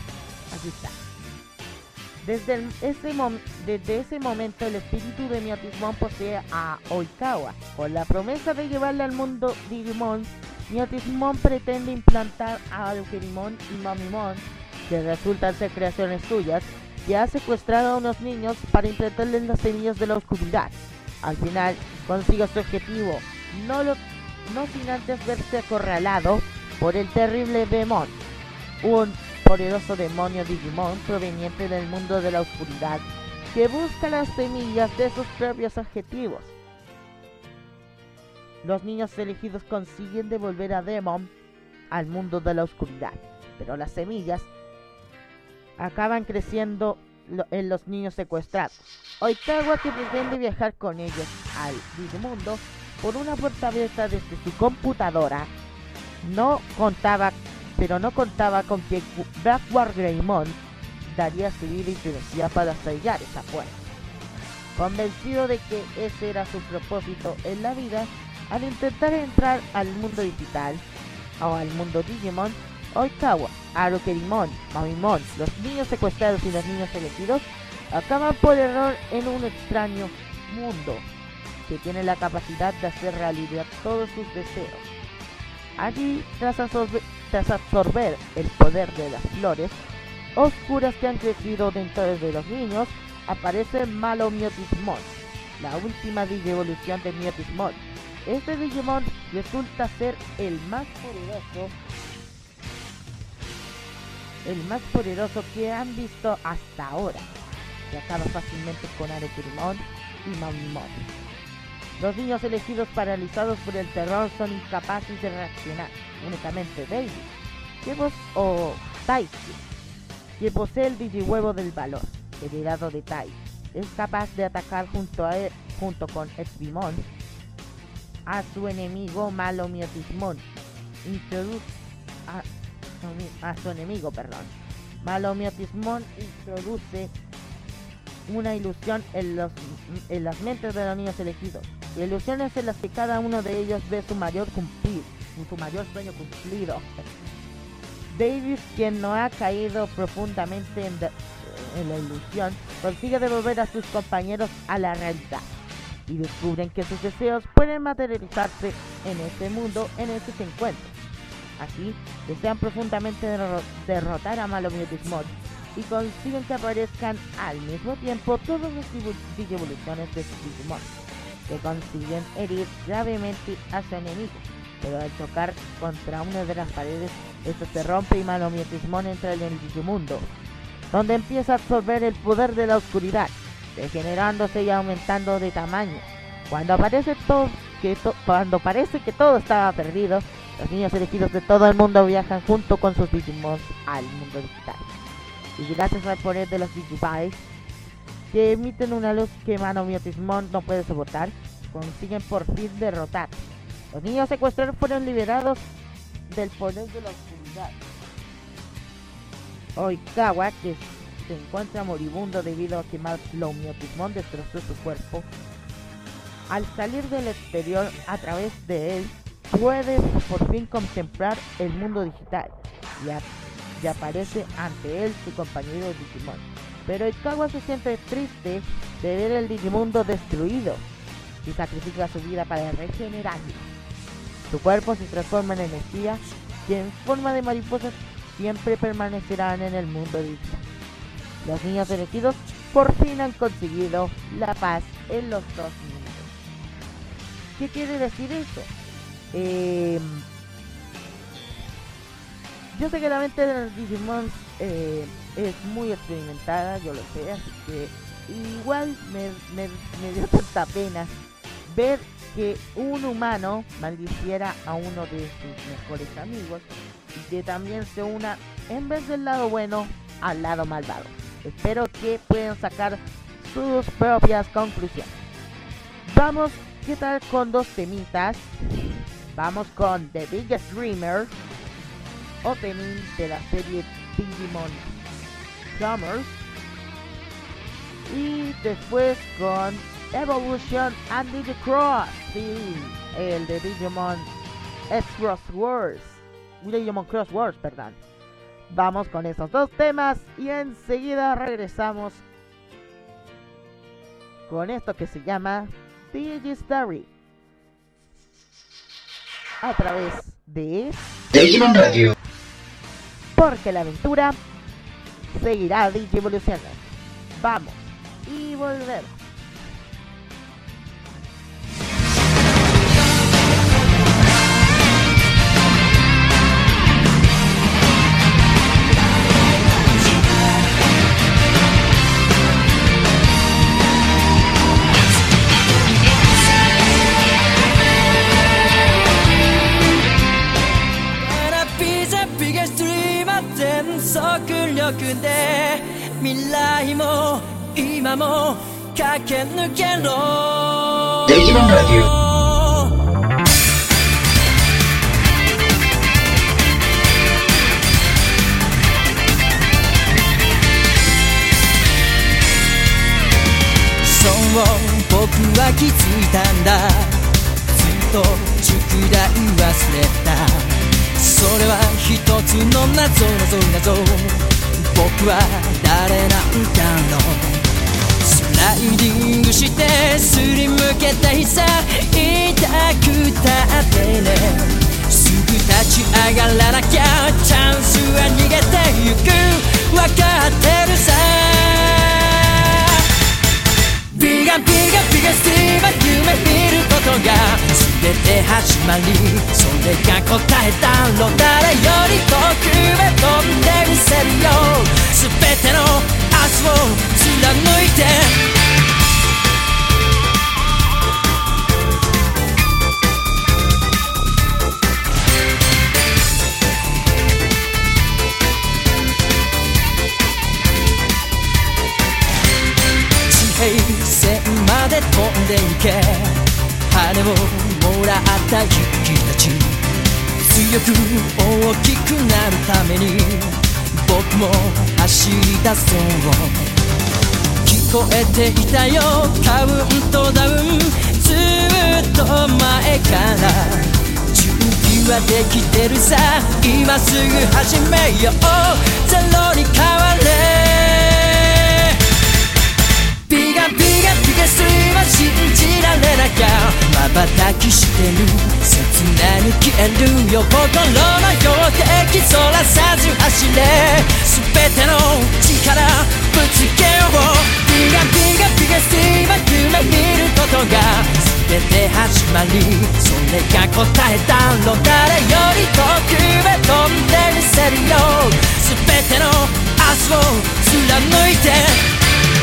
Desde ese momento el espíritu de Miotismon posee a Oikawa. Con la promesa de llevarle al mundo Digimon, Miotismon pretende implantar a Arukenimon y Mamimon, que resultan ser creaciones suyas, y ha secuestrado a unos niños para implantarles las semillas de la oscuridad. Al final consigue su objetivo, no sin antes verse acorralado por el terrible Demon, un poderoso demonio Digimon proveniente del mundo de la oscuridad que busca las semillas de sus propios objetivos. Los niños elegidos consiguen devolver a Demon al mundo de la oscuridad, pero las semillas acaban creciendo en los niños secuestrados. Oikawa, que pretende viajar con ellos al Digimundo por una puerta abierta desde su computadora, no contaba con que Black Wargreymon daría su vida y su energía para sellar esa puerta. Convencido de que ese era su propósito en la vida, al intentar entrar al mundo digital o al mundo Digimon, Oikawa, Arukenimon, Mamimon, los niños secuestrados y los niños elegidos acaban por error en un extraño mundo que tiene la capacidad de hacer realidad todos sus deseos. Allí, tras absorber el poder de las flores oscuras que han crecido dentro de los niños, aparece Malomyotismon, la última digievolución de Myotismon. Este Digimon resulta ser el más poderoso que han visto hasta ahora, que acaba fácilmente con Arekurumon y Maunimon. Los niños elegidos paralizados por el terror son incapaces de reaccionar. Únicamente Daisy, o Taiki, que posee el Digihuevo del valor, heredado de Tai, es capaz de atacar junto con Exbimon a su enemigo Malomyotismon. Malomyotismon introduce una ilusión en las mentes de los niños elegidos. Ilusiones en las que cada uno de ellos ve su mayor sueño cumplido. Davis, quien no ha caído profundamente en la ilusión, consigue devolver a sus compañeros a la realidad y descubren que sus deseos pueden materializarse en este mundo en el que se encuentran. Así, desean profundamente derrotar a Malomyotismon y consiguen que aparezcan al mismo tiempo todas las digievoluciones de sus Digimon, que consiguen herir gravemente a su enemigo, pero al chocar contra una de las paredes, esto se rompe y Malomyotismon entra en el Digimundo, donde empieza a absorber el poder de la oscuridad, degenerándose y aumentando de tamaño. Cuando parece que todo estaba perdido, los niños elegidos de todo el mundo viajan junto con sus Digimons al mundo digital. Y gracias al poder de los Digivice, que emiten una luz que Malomyotismon no puede soportar, consiguen por fin derrotar. Los niños secuestrados fueron liberados del poder de la oscuridad. Oikawa, que se encuentra moribundo debido a que Malomyotismon destrozó su cuerpo, al salir del exterior a través de él, puede por fin contemplar el mundo digital y aparece ante él su compañero Digimon. Pero Oikawa se siente triste de ver el Digimundo destruido y sacrifica su vida para regenerarlo. Su cuerpo se transforma en energía y en forma de mariposas siempre permanecerán en el mundo digital. Los niños elegidos por fin han conseguido la paz en los dos mundos. ¿Qué quiere decir eso? Yo sé que la mente de los Digimon es muy experimentada, yo lo sé, así que igual me dio tanta pena ver que un humano maldiciera a uno de sus mejores amigos y que también se una, en vez del lado bueno, al lado malvado. Espero que puedan sacar sus propias conclusiones. Vamos, ¿qué tal con dos temitas? Vamos con The Biggest Dreamer, opening de la serie Digimon Summers, y después con Evolution and Digicross, sí, el de Digimon Cross Wars, perdón. Vamos con esos dos temas y enseguida regresamos con esto que se llama Digistory a través de Digimon Radio. Porque la aventura seguirá digievolucionando. Vamos y volvemos. で未来も今も駆け抜けろデジモンラジオそう僕は気づいたんだずっと宿題忘れたそれは一つの謎僕は誰なんだろうスライディングしてすりむけた日さがらなきゃチャンスは逃げてゆくわかってるさビガビガビガスティーは夢見ることが全て始まりそれが答えだろう誰より遠くへ飛んでみせるよ全ての明日を貫いて平線まで飛んでいけ羽をもらった勇気たち強く大きくなるために僕も走り出そう聞こえていたよカウントダウンずっと前から準備はできてるさ今すぐ始めようゼロに変われビガビガビガスは信じられなきゃ瞬きしてる切なに消えるよ心の標的そらさず走れ全ての力ぶつけようビガビガビガスは夢見ることが全て始まりそれが答えだろう誰より遠くへ飛んでみせるよ全ての明日を貫いて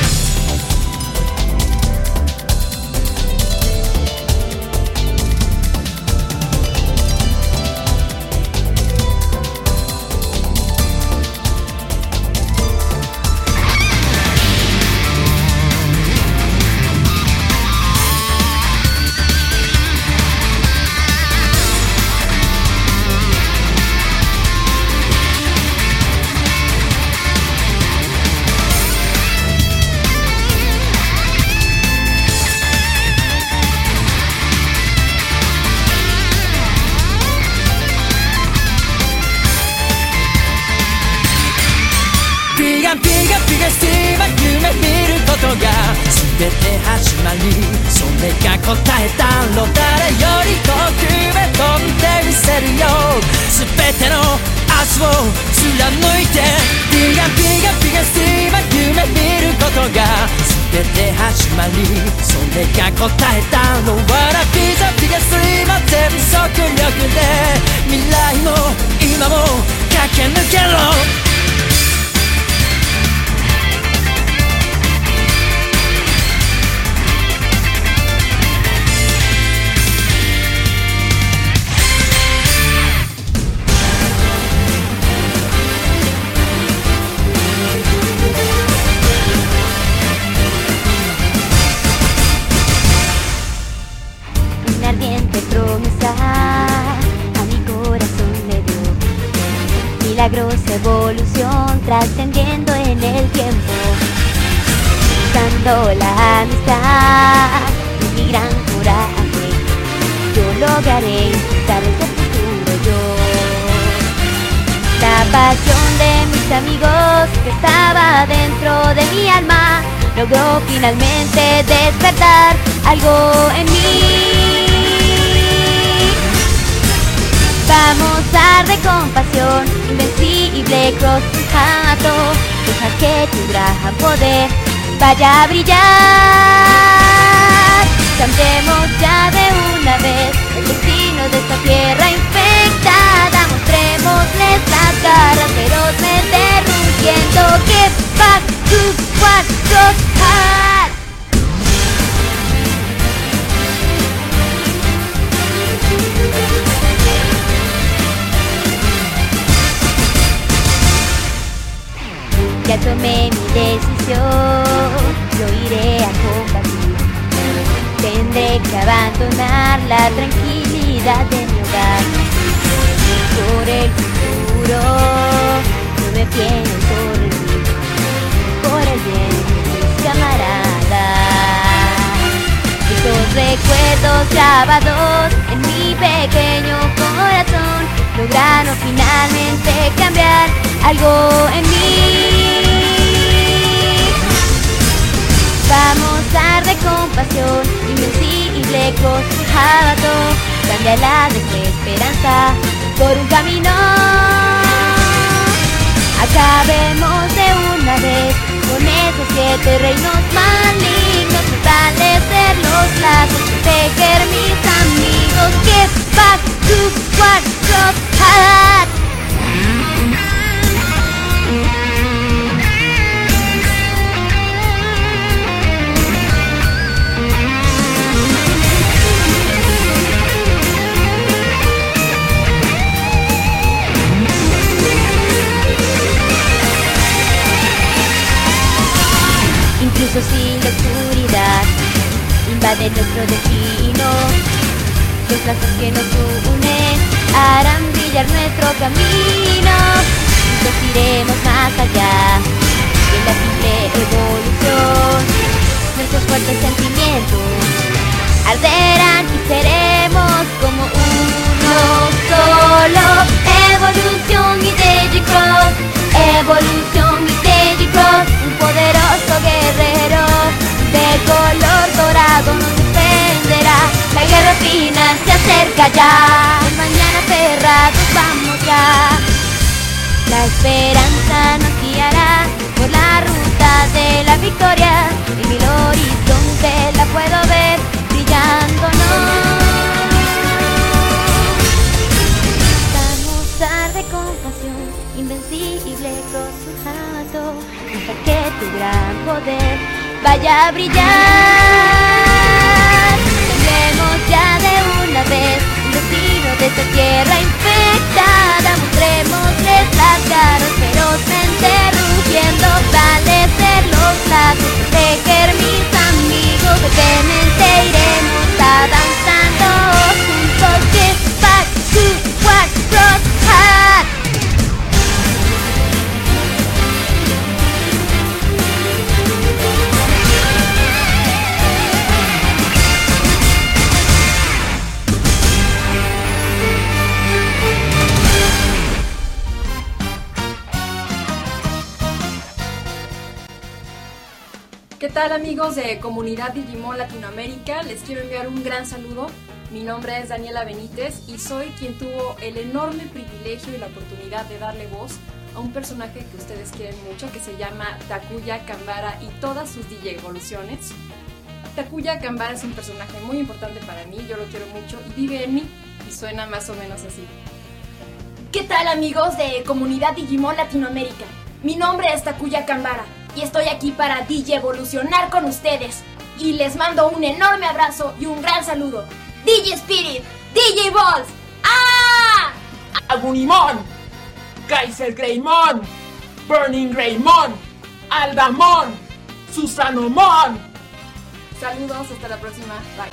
全て始まりそれが答えだろう誰より遠くへ飛んでみせるよ全ての明日を貫いてビガビガビガスティは夢見ることが全て始まりそれが答えだろうわらビザビガスティは全速力で未来も今も駆け抜けろ Milagrosa evolución trascendiendo en el tiempo buscando la amistad y mi gran coraje yo lograré disfrutar este futuro yo la pasión de mis amigos que estaba dentro de mi alma logró finalmente despertar algo en mí. Vamos a darle con pasión, invencible crucificato, deja que tu gran poder vaya a brillar. Cantemos ya de una vez el destino de esta tierra infectada, mostrémosles las garras ferozmente rugiendo que va tu cuarto. Ya tomé mi decisión, yo iré a combatir. Tendré que abandonar la tranquilidad de mi hogar. Por el futuro, no me pienso rendir. Por el bien de mis camaradas. Estos recuerdos grabados en mi pequeño corazón lograron finalmente cambiar algo en mí. Vamos a darle con pasión, invencible crucificato, cambia la desesperanza por un camino. Acabemos de una vez con esos 7 reinos malignos, fortalecer los lazos, proteger mis amigos. Get back to what God had. Incluso si la oscuridad invade nuestro destino, los lazos que nos unen harán brillar nuestro camino. Juntos iremos más allá de la simple evolución. Nuestros fuertes sentimientos arderán y seremos como uno solo. Evolución y Digicross, evolución y Digicross, un poderoso guerrero de color dorado nos defenderá. La guerra final se acerca ya, de mañana aferrados vamos ya. La esperanza nos guiará por la ruta de la victoria. En el horizonte la puedo ver brillándonos. Vamos a dar de compasión, invencible con su jato, hasta que tu gran poder vaya a brillar. Cambiemos ya de una vez el destino de esta tierra infectada. Mostremosles las garras ferozmente rugiendo, fortalecer los lazos, proteger mis amigos. Firmemente iremos avanzando juntos. Get back to what God had. ¿Qué tal, amigos de Comunidad Digimon Latinoamérica? Les quiero enviar un gran saludo. Mi nombre es Daniela Benítez y soy quien tuvo el enorme privilegio y la oportunidad de darle voz a un personaje que ustedes quieren mucho, que se llama Takuya Kanbara y todas sus DJ evoluciones. Takuya Kanbara es un personaje muy importante para mí, yo lo quiero mucho y vive en mí, y suena más o menos así. ¿Qué tal, amigos de Comunidad Digimon Latinoamérica? Mi nombre es Takuya Kanbara y estoy aquí para DJ evolucionar con ustedes. Y les mando un enorme abrazo y un gran saludo. DJ Spirit, DJ Balls, ¡ah! Agunimon, Kaiser Greymon, Burning Greymon, Aldamon, Susanomon. Saludos, hasta la próxima, bye.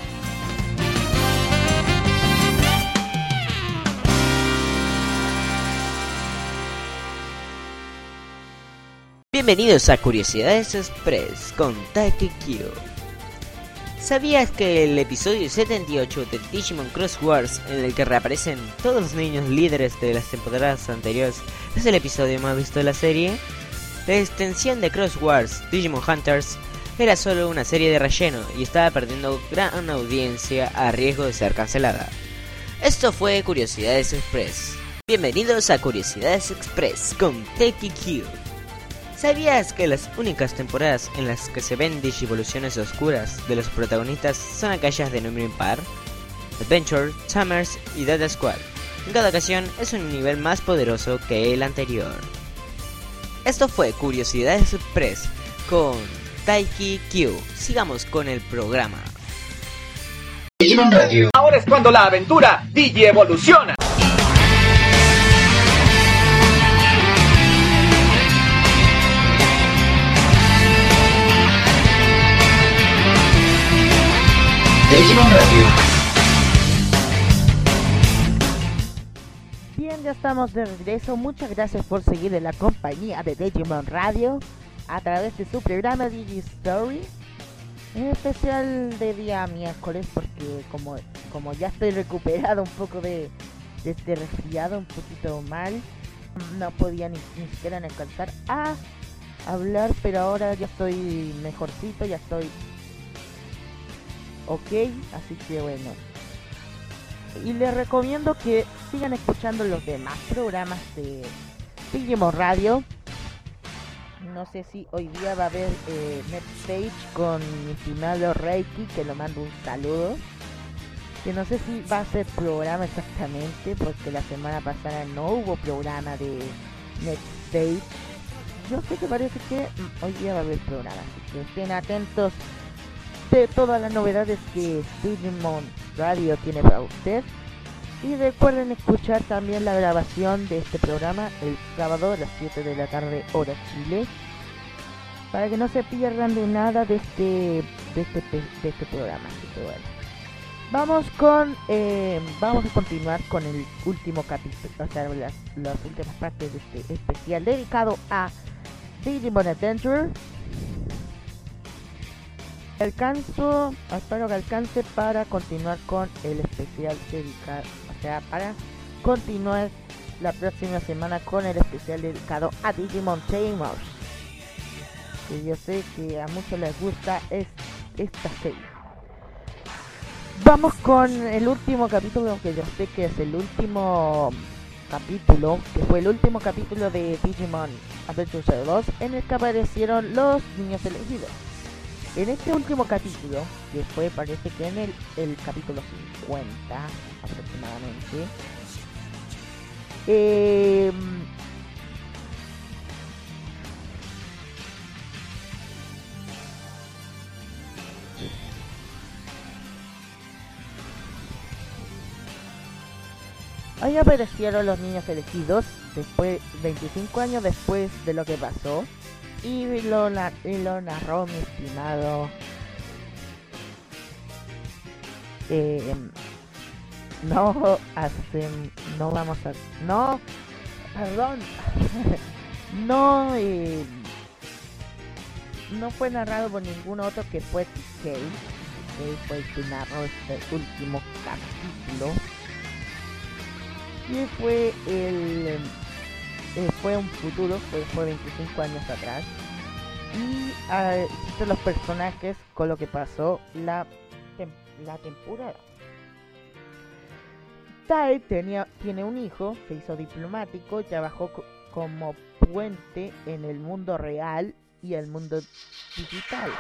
Bienvenidos a Curiosidades Express con Taiki Kyo. ¿Sabías que el episodio 78 de Digimon Cross Wars, en el que reaparecen todos los niños líderes de las temporadas anteriores, es el episodio más visto de la serie? La extensión de Cross Wars, Digimon Hunters, era solo una serie de relleno y estaba perdiendo gran audiencia a riesgo de ser cancelada. Esto fue Curiosidades Express. Bienvenidos a Curiosidades Express con Taiki Kyo. ¿Sabías que las únicas temporadas en las que se ven digivoluciones oscuras de los protagonistas son aquellas de número impar? Adventure, Summers y Data Squad. En cada ocasión es un nivel más poderoso que el anterior. Esto fue Curiosidades Express con Taiki Kyo. Sigamos con el programa. Digimon Radio. Ahora es cuando la aventura Digi evoluciona. Digimon Radio. Bien, ya estamos de regreso. Muchas gracias por seguir en la compañía de Digimon Radio a través de su programa Digistory, en especial de día miércoles, porque como ya estoy recuperado un poco de este resfriado, un poquito mal, no podía ni siquiera alcanzar a hablar, pero ahora ya estoy mejorcito, ya estoy ok, así que bueno, Y les recomiendo que sigan escuchando los demás programas de Digimon Radio. No sé si hoy día va a haber Next Stage con mi estimado Reiki, que le mando un saludo. Que no sé si va a ser programa exactamente, porque la semana pasada no hubo programa de Next Stage. Yo sé que parece que hoy día va a haber programa, así que estén atentos de todas las novedades que Digimon Radio tiene para usted. Y recuerden escuchar también la grabación de este programa el sábado a las 7 de la tarde hora Chile, para que no se pierdan de nada de este programa. Así que bueno, vamos a continuar con el último capítulo, o sea, las últimas partes de este especial dedicado a Digimon Adventure. Espero que alcance para continuar con el especial dedicado, o sea, para continuar la próxima semana con el especial dedicado a Digimon Tamers, que yo sé que a muchos les gusta esta serie. Vamos con el último capítulo, que yo sé que es el último capítulo, que fue el último capítulo de Digimon Adventure 2, en el que aparecieron los niños elegidos. En este último capítulo, que fue, parece que en el capítulo 50 aproximadamente, ahí aparecieron los niños elegidos, después 25 años después de lo que pasó. Y lo narró mi estimado no fue narrado por ningún otro que fue TK. TK fue el que narró este último capítulo, y fue un futuro, fue 25 años atrás, y existen los personajes con lo que pasó la temporada. Tai tiene un hijo, se hizo diplomático y trabajó como puente en el mundo real y el mundo digital.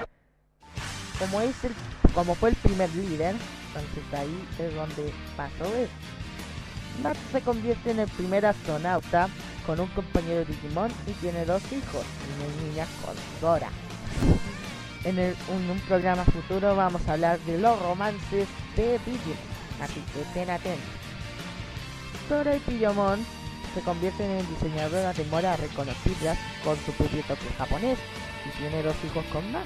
Como fue el primer líder, entonces ahí es donde pasó esto. Max se convierte en el primer astronauta con un compañero de Digimon y tiene 2 hijos, niño y niña, con Sora. En un programa futuro vamos a hablar de los romances de Digimon, así que estén atentos. Sora y Piyomon se convierten en diseñadoras de modas reconocidas con su propio toque japonés y tiene 2 hijos con Max.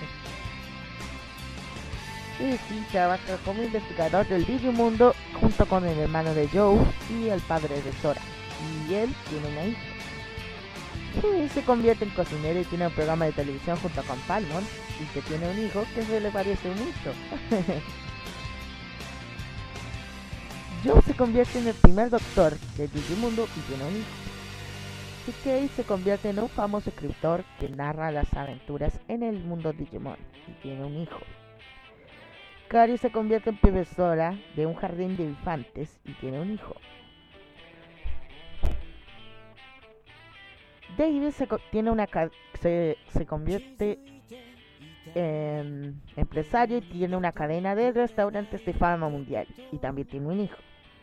Y sí, trabaja como investigador del Digimundo junto con el hermano de Joe y el padre de Sora. Y él tiene una hija. Sí, se convierte en cocinero y tiene un programa de televisión junto con Palmon, y que tiene un hijo que se le parece mucho. Joe se convierte en el primer doctor del Digimundo y tiene un hijo. TK se convierte en un famoso escritor que narra las aventuras en el mundo Digimon y tiene un hijo. Kari se convierte en profesora de un jardín de infantes y tiene un hijo. David se convierte en empresario y tiene una cadena de restaurantes de fama mundial y también tiene un hijo.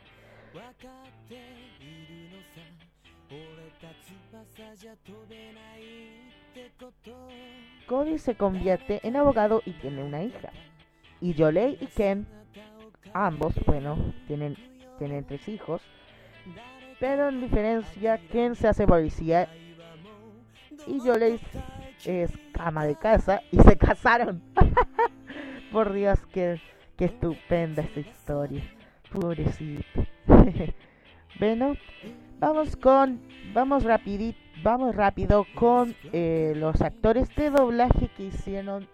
Cody se convierte en abogado y tiene una hija. Y Yolei y Ken, ambos, tienen 3 hijos, pero en diferencia, Ken se hace policía y Yolei es ama de casa y se casaron. Por Dios, qué estupenda esta historia, pobrecito. Bueno, vamos rápido con los actores de doblaje que hicieron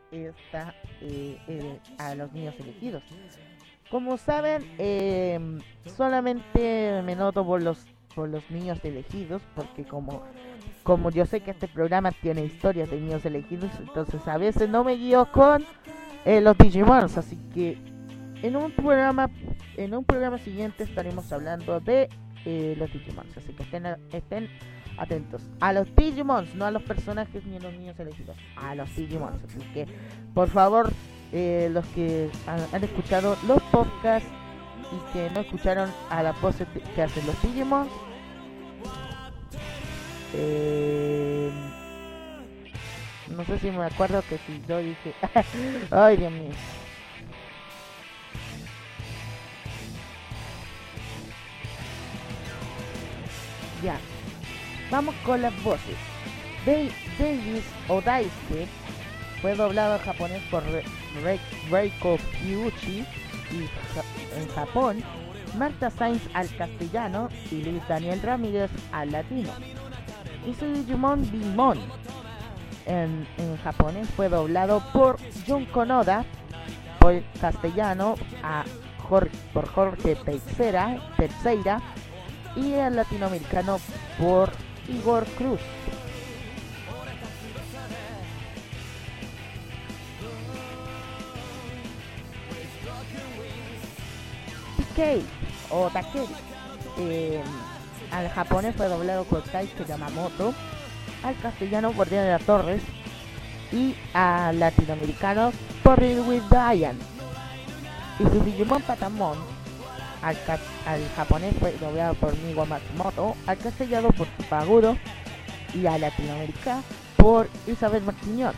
a los niños elegidos. Como saben, solamente me noto por los niños elegidos, porque como yo sé que este programa tiene historias de niños elegidos, entonces a veces no me guío con los Digimons, así que en un programa en un programa siguiente estaremos hablando de los Digimons, así que estén atentos a los Digimons, no a los personajes ni a los niños elegidos, a los Digimons. Así que por favor, los que han escuchado los podcasts y que no escucharon a la voz que hacen los Digimons, no sé si me acuerdo que si yo dije ay Dios mío. Ya, vamos con las voces. Davis o Daisuke fue doblado en japonés por Reiko Kyuchi y en Japón, Marta Sainz al castellano y Luis Daniel Ramírez al latino. Y su Digimon Bimon en japonés fue doblado por Junko Noda, por castellano por Jorge Teixeira y el latinoamericano por Igor Cruz. TK o Takeri al japonés fue doblado por Taisuke Yamamoto, al castellano por Diana Torres y al latinoamericano por Lil Diane. Y su Digimon Patamon al japonés fue doblado por Miwa Matsumoto, al castellano por Tsupaguro y a Latinoamérica por Isabel Martiñón.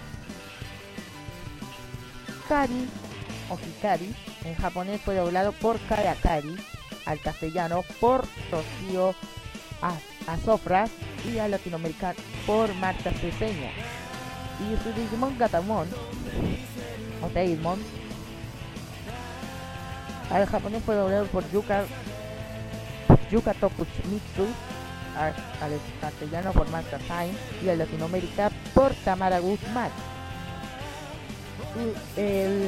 Kari o Hikari en japonés fue doblado por Kari, al castellano por Rocío Azofra y a Latinoamérica por Marta Ceseña. Y su Digimon Gatamon o Tailmon al japonés fue doblado por Yuka Tokumitsu, al castellano por Marta Sainz y a Latinoamérica por Tamara Guzmán. El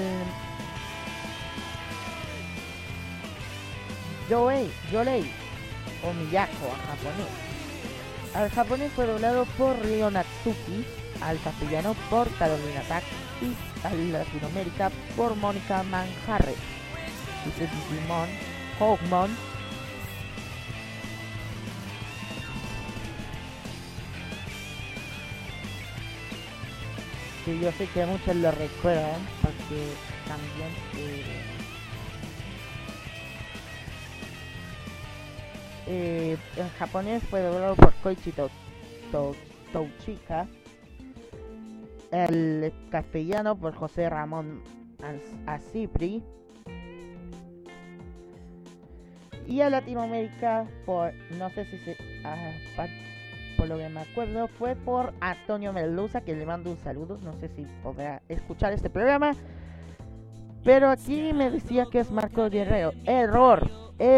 Yolei o Miyako al japonés fue doblado por Ryo Natsuki, al castellano por Carolina Tak y a Latinoamérica por Mónica Manjarre. Y su Digimon Hawkmon que yo sé que muchos lo recuerdan porque también en japonés fue doblado por Koichi Touchika, el castellano por José Ramón Acipri y a Latinoamérica por, no sé si por lo que me acuerdo, fue por Antonio Merluza, que le mando un saludo, no sé si podrá escuchar este programa, pero aquí me decía que es Marco Guerrero. Error.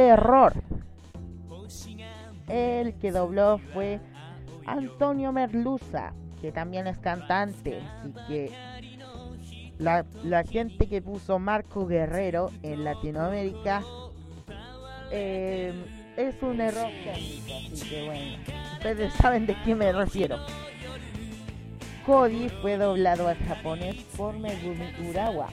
El que dobló fue Antonio Merluza, que también es cantante, así que la gente que puso Marco Guerrero en Latinoamérica es un error técnico, así que bueno, ustedes saben de quién me refiero. Cody fue doblado al japonés por Megumi Urawa,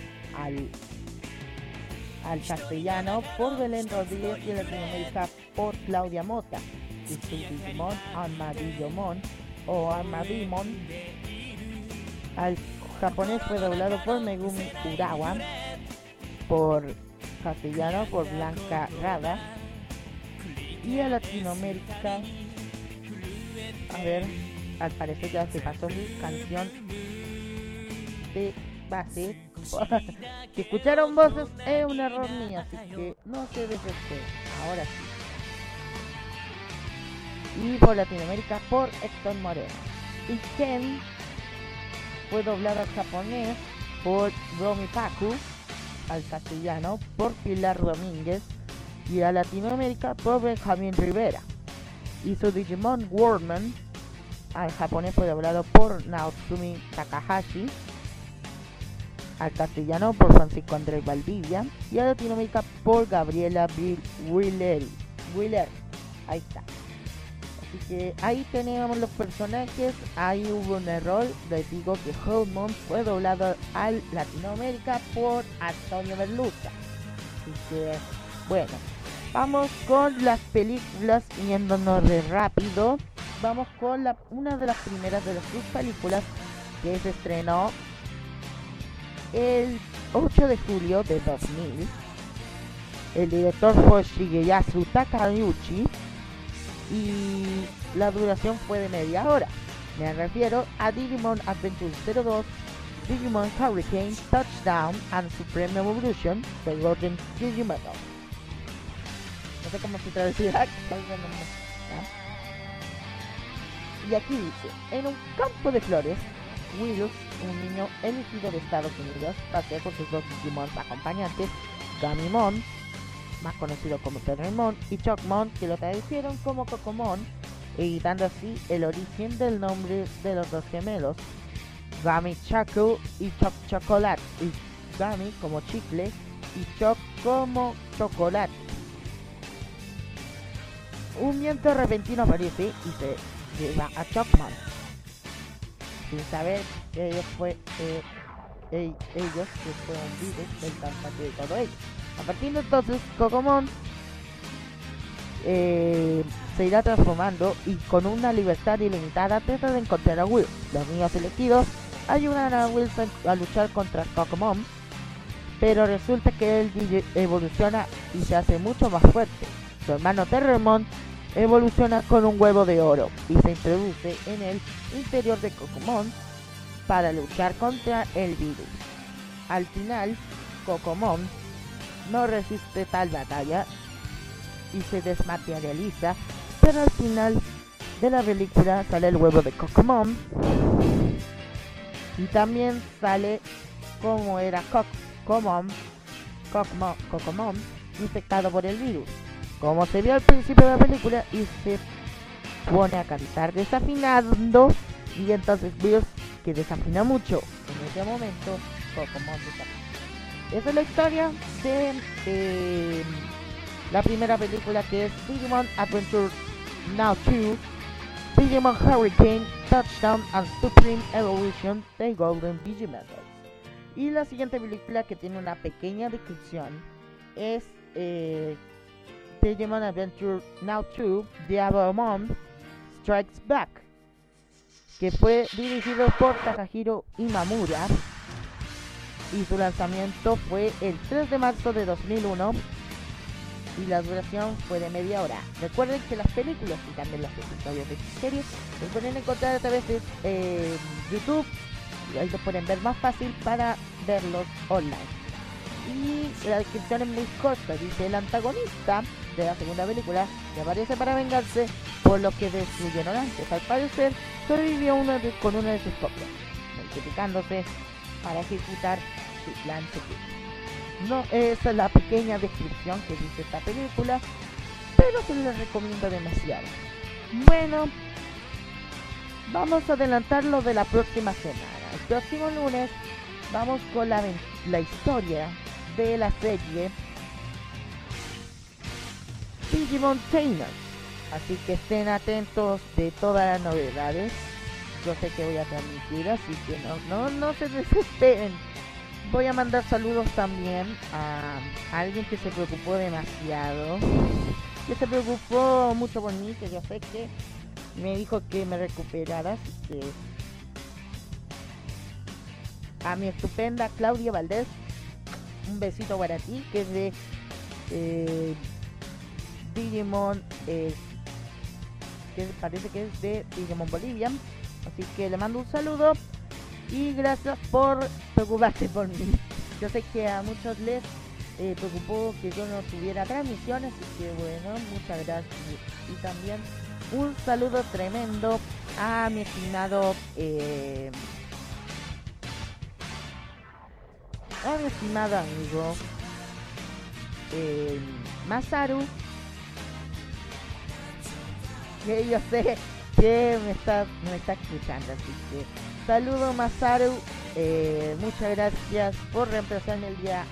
al castellano por Belén Rodríguez y a Latinoamérica por Claudia Mota. Y su Digimon Armadillomon o Armadimon al japonés fue doblado por Megumi Urawa, por castellano por Blanca Rada y a Latinoamérica, a ver, al parecer ya se pasó mi canción de base. Si escucharon voces es un error mío, así que no se desesperen. Ahora sí. Y por Latinoamérica por Héctor Moreno. Y Ken fue doblado al japonés por Romy Paku, al castellano por Pilar Domínguez y a Latinoamérica por Benjamín Rivera. Y su Digimon Wormman al japonés fue doblado por Naotsumi Takahashi, al castellano por Francisco Andrés Valdivia y a Latinoamérica por Gabriela Willer. Ahí está. Así que ahí tenemos los personajes. Ahí hubo un error. Les digo que Hellmon fue doblado al Latinoamérica por Antonio Merluza. Así que Bueno, vamos con las películas yéndonos de rápido. Vamos con una de las primeras de las sus películas que se estrenó el 8 de julio de 2000. El director fue Shigeyasu Takeuchi y la duración fue de media hora. Me refiero a Digimon Adventure 02, Digimon Hurricane, Touchdown and Supreme Evolution de Golden Digimon. No sé cómo se traducirá. Y aquí dice, en un campo de flores, Willus, un niño elegido de Estados Unidos, pasea con sus dos Digimon acompañantes, Gamimon, más conocido como Terremon, y Chocmon, que lo tradujeron como Cocomon, evitando así el origen del nombre de los dos gemelos, Gami Chaku y Choc Chocolate, y Gami como chicle y Choc como chocolate. Un viento repentino aparece y se lleva a Chocmon, sin saber que ellos que fueron vivos del cantante de todo ello. A partir de entonces, Cocomon se irá transformando y con una libertad ilimitada trata de encontrar a Will. Los niños elegidos ayudan a Wilson a luchar contra Cocomon, pero resulta que él evoluciona y se hace mucho más fuerte. Su hermano Terremon evoluciona con un huevo de oro y se introduce en el interior de Cocomon para luchar contra el virus. Al final, Cocomon no resiste tal batalla y se desmaterializa, pero al final de la película sale el huevo de Cocomon y también sale como era Cocomon infectado por el virus, como se vio al principio de la película, y se pone a cantar desafinando, y entonces Will, que desafina mucho en ese momento, Cocomon desafina. Esa es la historia de la primera película, que es Digimon Adventure Now 2, Digimon Hurricane, Touchdown and Supreme Evolution de Golden Digimon. Y la siguiente película, que tiene una pequeña descripción, es Digimon Adventure Now 2, Diabomon Strikes Back, que fue dirigido por Takahiro Imamura y su lanzamiento fue el 3 de marzo de 2001 y la duración fue de media hora. Recuerden que las películas y también los episodios de esta serie los pueden encontrar a través de YouTube, y ahí los pueden ver más fácil para verlos online. Y la descripción es muy corta, dice: el antagonista de la segunda película que aparece para vengarse por lo que destruyeron antes. Al parecer sobrevivió con una de sus copias, multiplicándose para ejecutar su plan secreto. No, esa es la pequeña descripción que dice esta película, pero se la recomiendo demasiado. Bueno, vamos a adelantarlo de la próxima semana. El próximo lunes vamos con la historia de la serie Digimon Trainer, así que estén atentos de todas las novedades. Yo sé que voy a transmitir, así que no se desesperen. Voy a mandar saludos también a alguien que se preocupó demasiado, que se preocupó mucho por mí, que yo sé que me dijo que me recuperara, así que a mi estupenda Claudia Valdés, un besito para ti, que es de Digimon, que parece que es de Digimon Bolivia, así que le mando un saludo y gracias por preocuparte por mí. Yo sé que a muchos les preocupó que yo no tuviera transmisiones, así que bueno, muchas gracias. Y también un saludo tremendo a mi estimado amigo Masaru, que yo sé que me está escuchando, así que saludo Masaru, muchas gracias por reemplazarme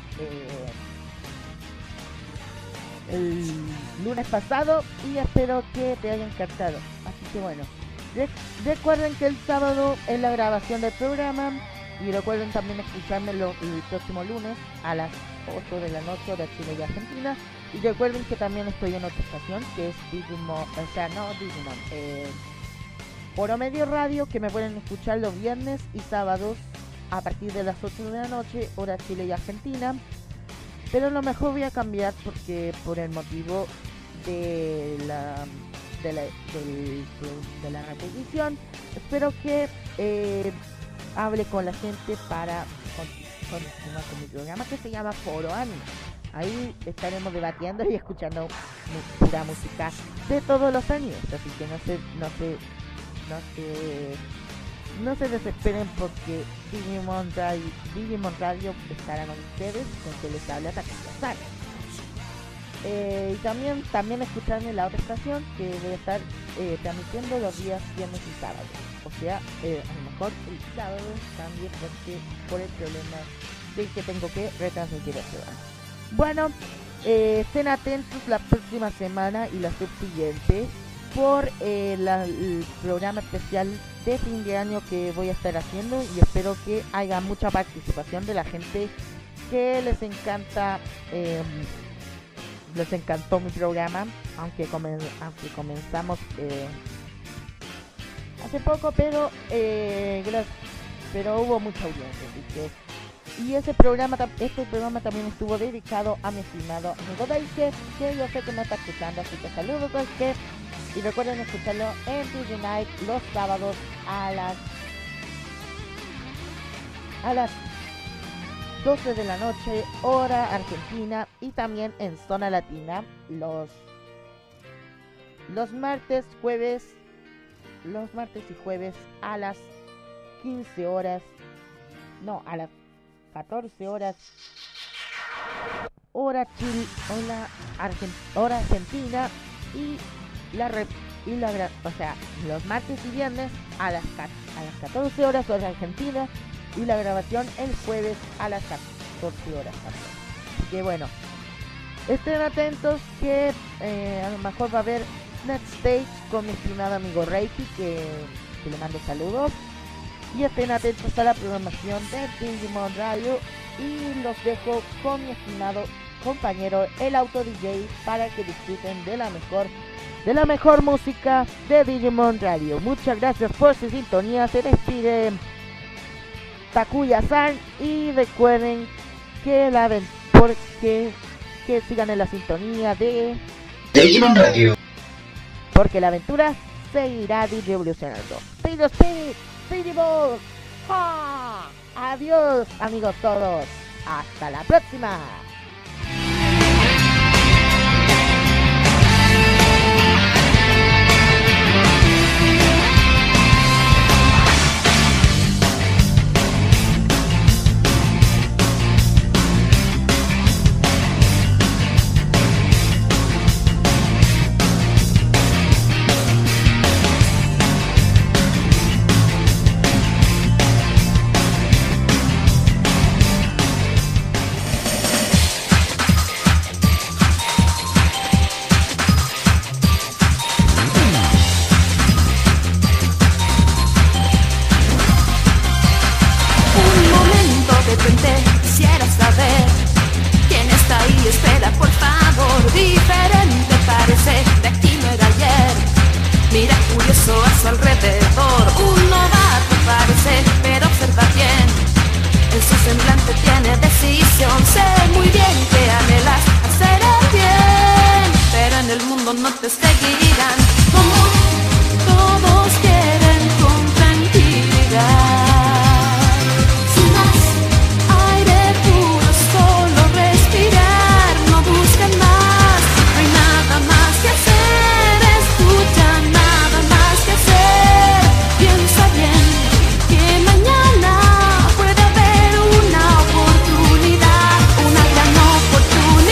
el lunes pasado y espero que te haya encantado. Así que bueno, recuerden que el sábado es la grabación del programa y recuerden también escucharme el próximo lunes a las 8 de la noche, hora Chile y Argentina. Y recuerden que también estoy en otra estación, que es Digimon, Oro Medio Radio, que me pueden escuchar los viernes y sábados a partir de las 8 de la noche, hora Chile y Argentina. Pero a lo mejor voy a cambiar porque por el motivo de la repetición. Espero que hable con la gente para continuar con mi programa que se llama Foro Anime. Ahí estaremos debatiendo y escuchando pura música de todos los animes, así que no se desesperen porque Digimon Radio estará con ustedes, con que les habla Takaya. Y también escucharme la otra estación que debe estar transmitiendo los días viernes y sábados. O sea, a lo mejor el sábado también porque por el problema de que tengo que retransmitir el programa. Bueno, estén atentos la próxima semana y la subsiguiente por el programa especial de fin de año que voy a estar haciendo, y espero que haya mucha participación de la gente que les encantó mi programa, aunque comenzamos hace poco, pero hubo mucha audiencia, así que, y este programa también estuvo dedicado a mi estimado amigo Daisuke, que yo sé que me está escuchando, así que saludos Daisuke, y recuerden escucharlo en DJ Night los sábados a las 12 de la noche, hora Argentina, y también en Zona Latina los martes y jueves a las 15 horas, no, a las 14 horas, hora Chile, hora Argentina, y los martes y viernes a las 14 horas hora Argentina, y la grabación el jueves a las 14 horas también. Así que bueno, estén atentos que a lo mejor va a haber Next Stage con mi estimado amigo Reiki, que le mando saludos. Y estén atentos a la programación de Digimon Radio, y los dejo con mi estimado compañero el Auto DJ para que disfruten de la mejor música de Digimon Radio. Muchas gracias por su sintonía. Se despide Takuya-san, y recuerden que que sigan en la sintonía de Digimon Radio, porque la aventura seguirá evolucionando. Digimon. Adiós amigos todos, hasta la próxima. Quisiera saber quién está ahí, espera por favor. Diferente parece, de aquí no era ayer. Mira curioso a su alrededor. Un novato parece, pero observa bien. En su semblante tiene decisión. Sé muy bien que anhelas hacer el bien, pero en el mundo no te seguirán. Como todos quieren con tranquilidad. Oportunidad, una gran oportunidad.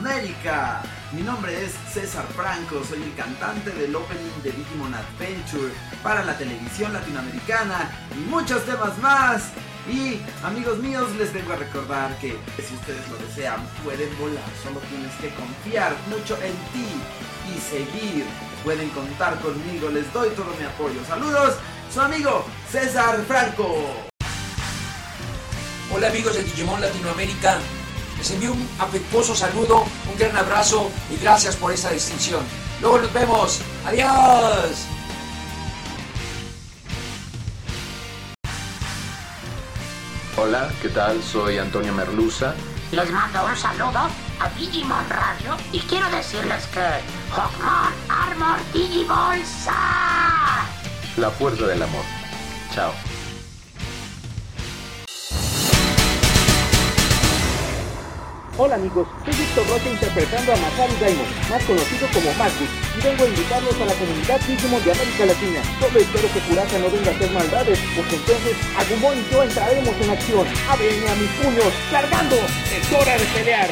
América. Mi nombre es César Franco, soy el cantante del opening de Digimon Adventure para la televisión latinoamericana y muchos temas más. Y amigos míos, les vengo a recordar que si ustedes lo desean pueden volar, solo tienes que confiar mucho en ti y seguir. Pueden contar conmigo, les doy todo mi apoyo. Saludos, su amigo César Franco. Hola amigos de Digimon Latinoamérica, les envío un afectuoso saludo, un gran abrazo y gracias por esta distinción. Luego nos vemos, adiós. Hola, ¿qué tal? Soy Antonio Merluza. Les mando un saludo a Digimon Radio y quiero decirles que Hawkmon Armor Digibolsa. La fuerza del amor. Chao. Hola amigos, soy Víctor Rocha interpretando a Masaru Daimon, más conocido como Marcus, y vengo a invitarlos a la comunidad Digimon de América Latina. Solo espero que Kuraka no venga a hacer maldades, porque entonces Agumon y yo entraremos en acción. ¡ABN a mis puños! ¡Cargando! ¡Es hora de pelear!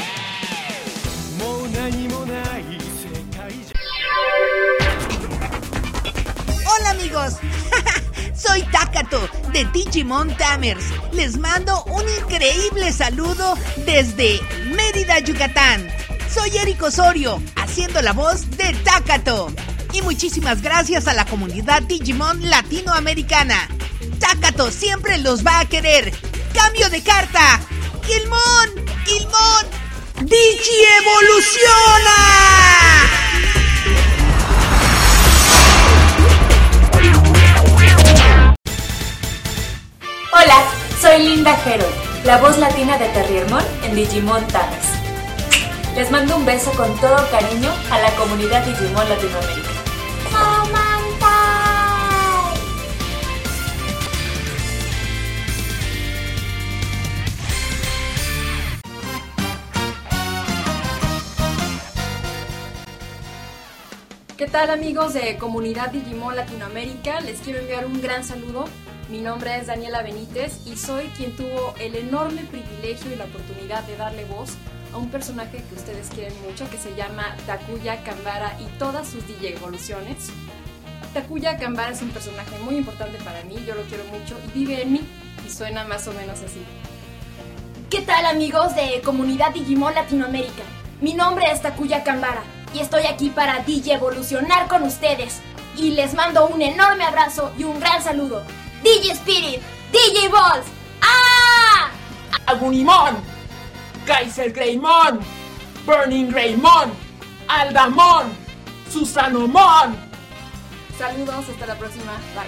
Hola amigos, soy Takato de Digimon Tamers. Les mando un increíble saludo desde Mérida, Yucatán. Soy Eric Osorio, haciendo la voz de Takato. Y muchísimas gracias a la comunidad Digimon latinoamericana. Takato siempre los va a querer. ¡Cambio de carta! ¡Gilmon! ¡Gilmon! ¡Digievoluciona! Hola, soy Linda Hero, la voz latina de Terriermon en Digimon Tamers. Les mando un beso con todo cariño a la comunidad Digimon Latinoamérica. ¿Qué tal amigos de Comunidad Digimon Latinoamérica? Les quiero enviar un gran saludo. Mi nombre es Daniela Benítez y soy quien tuvo el enorme privilegio y la oportunidad de darle voz a un personaje que ustedes quieren mucho, que se llama Takuya Kanbara y todas sus Digievoluciones. Takuya Kanbara es un personaje muy importante para mí, yo lo quiero mucho y vive en mí, y suena más o menos así. ¿Qué tal amigos de Comunidad Digimon Latinoamérica? Mi nombre es Takuya Kanbara y estoy aquí para Digievolucionar con ustedes. Y les mando un enorme abrazo y un gran saludo. Digispirit, Digiballs, ¡ah! Agunimon, Kaiser Greymon, Burning Greymon, Aldamon, Susanomon. Saludos, hasta la próxima. Bye.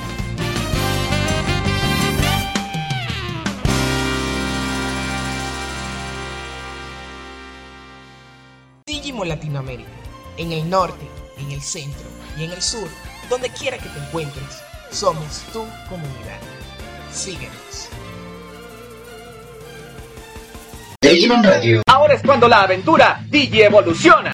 Digimon Latinoamérica, en el norte, en el centro y en el sur, donde quiera que te encuentres, somos tu comunidad. Síguenos. Digimon Radio. Ahora es cuando la aventura Digi evoluciona.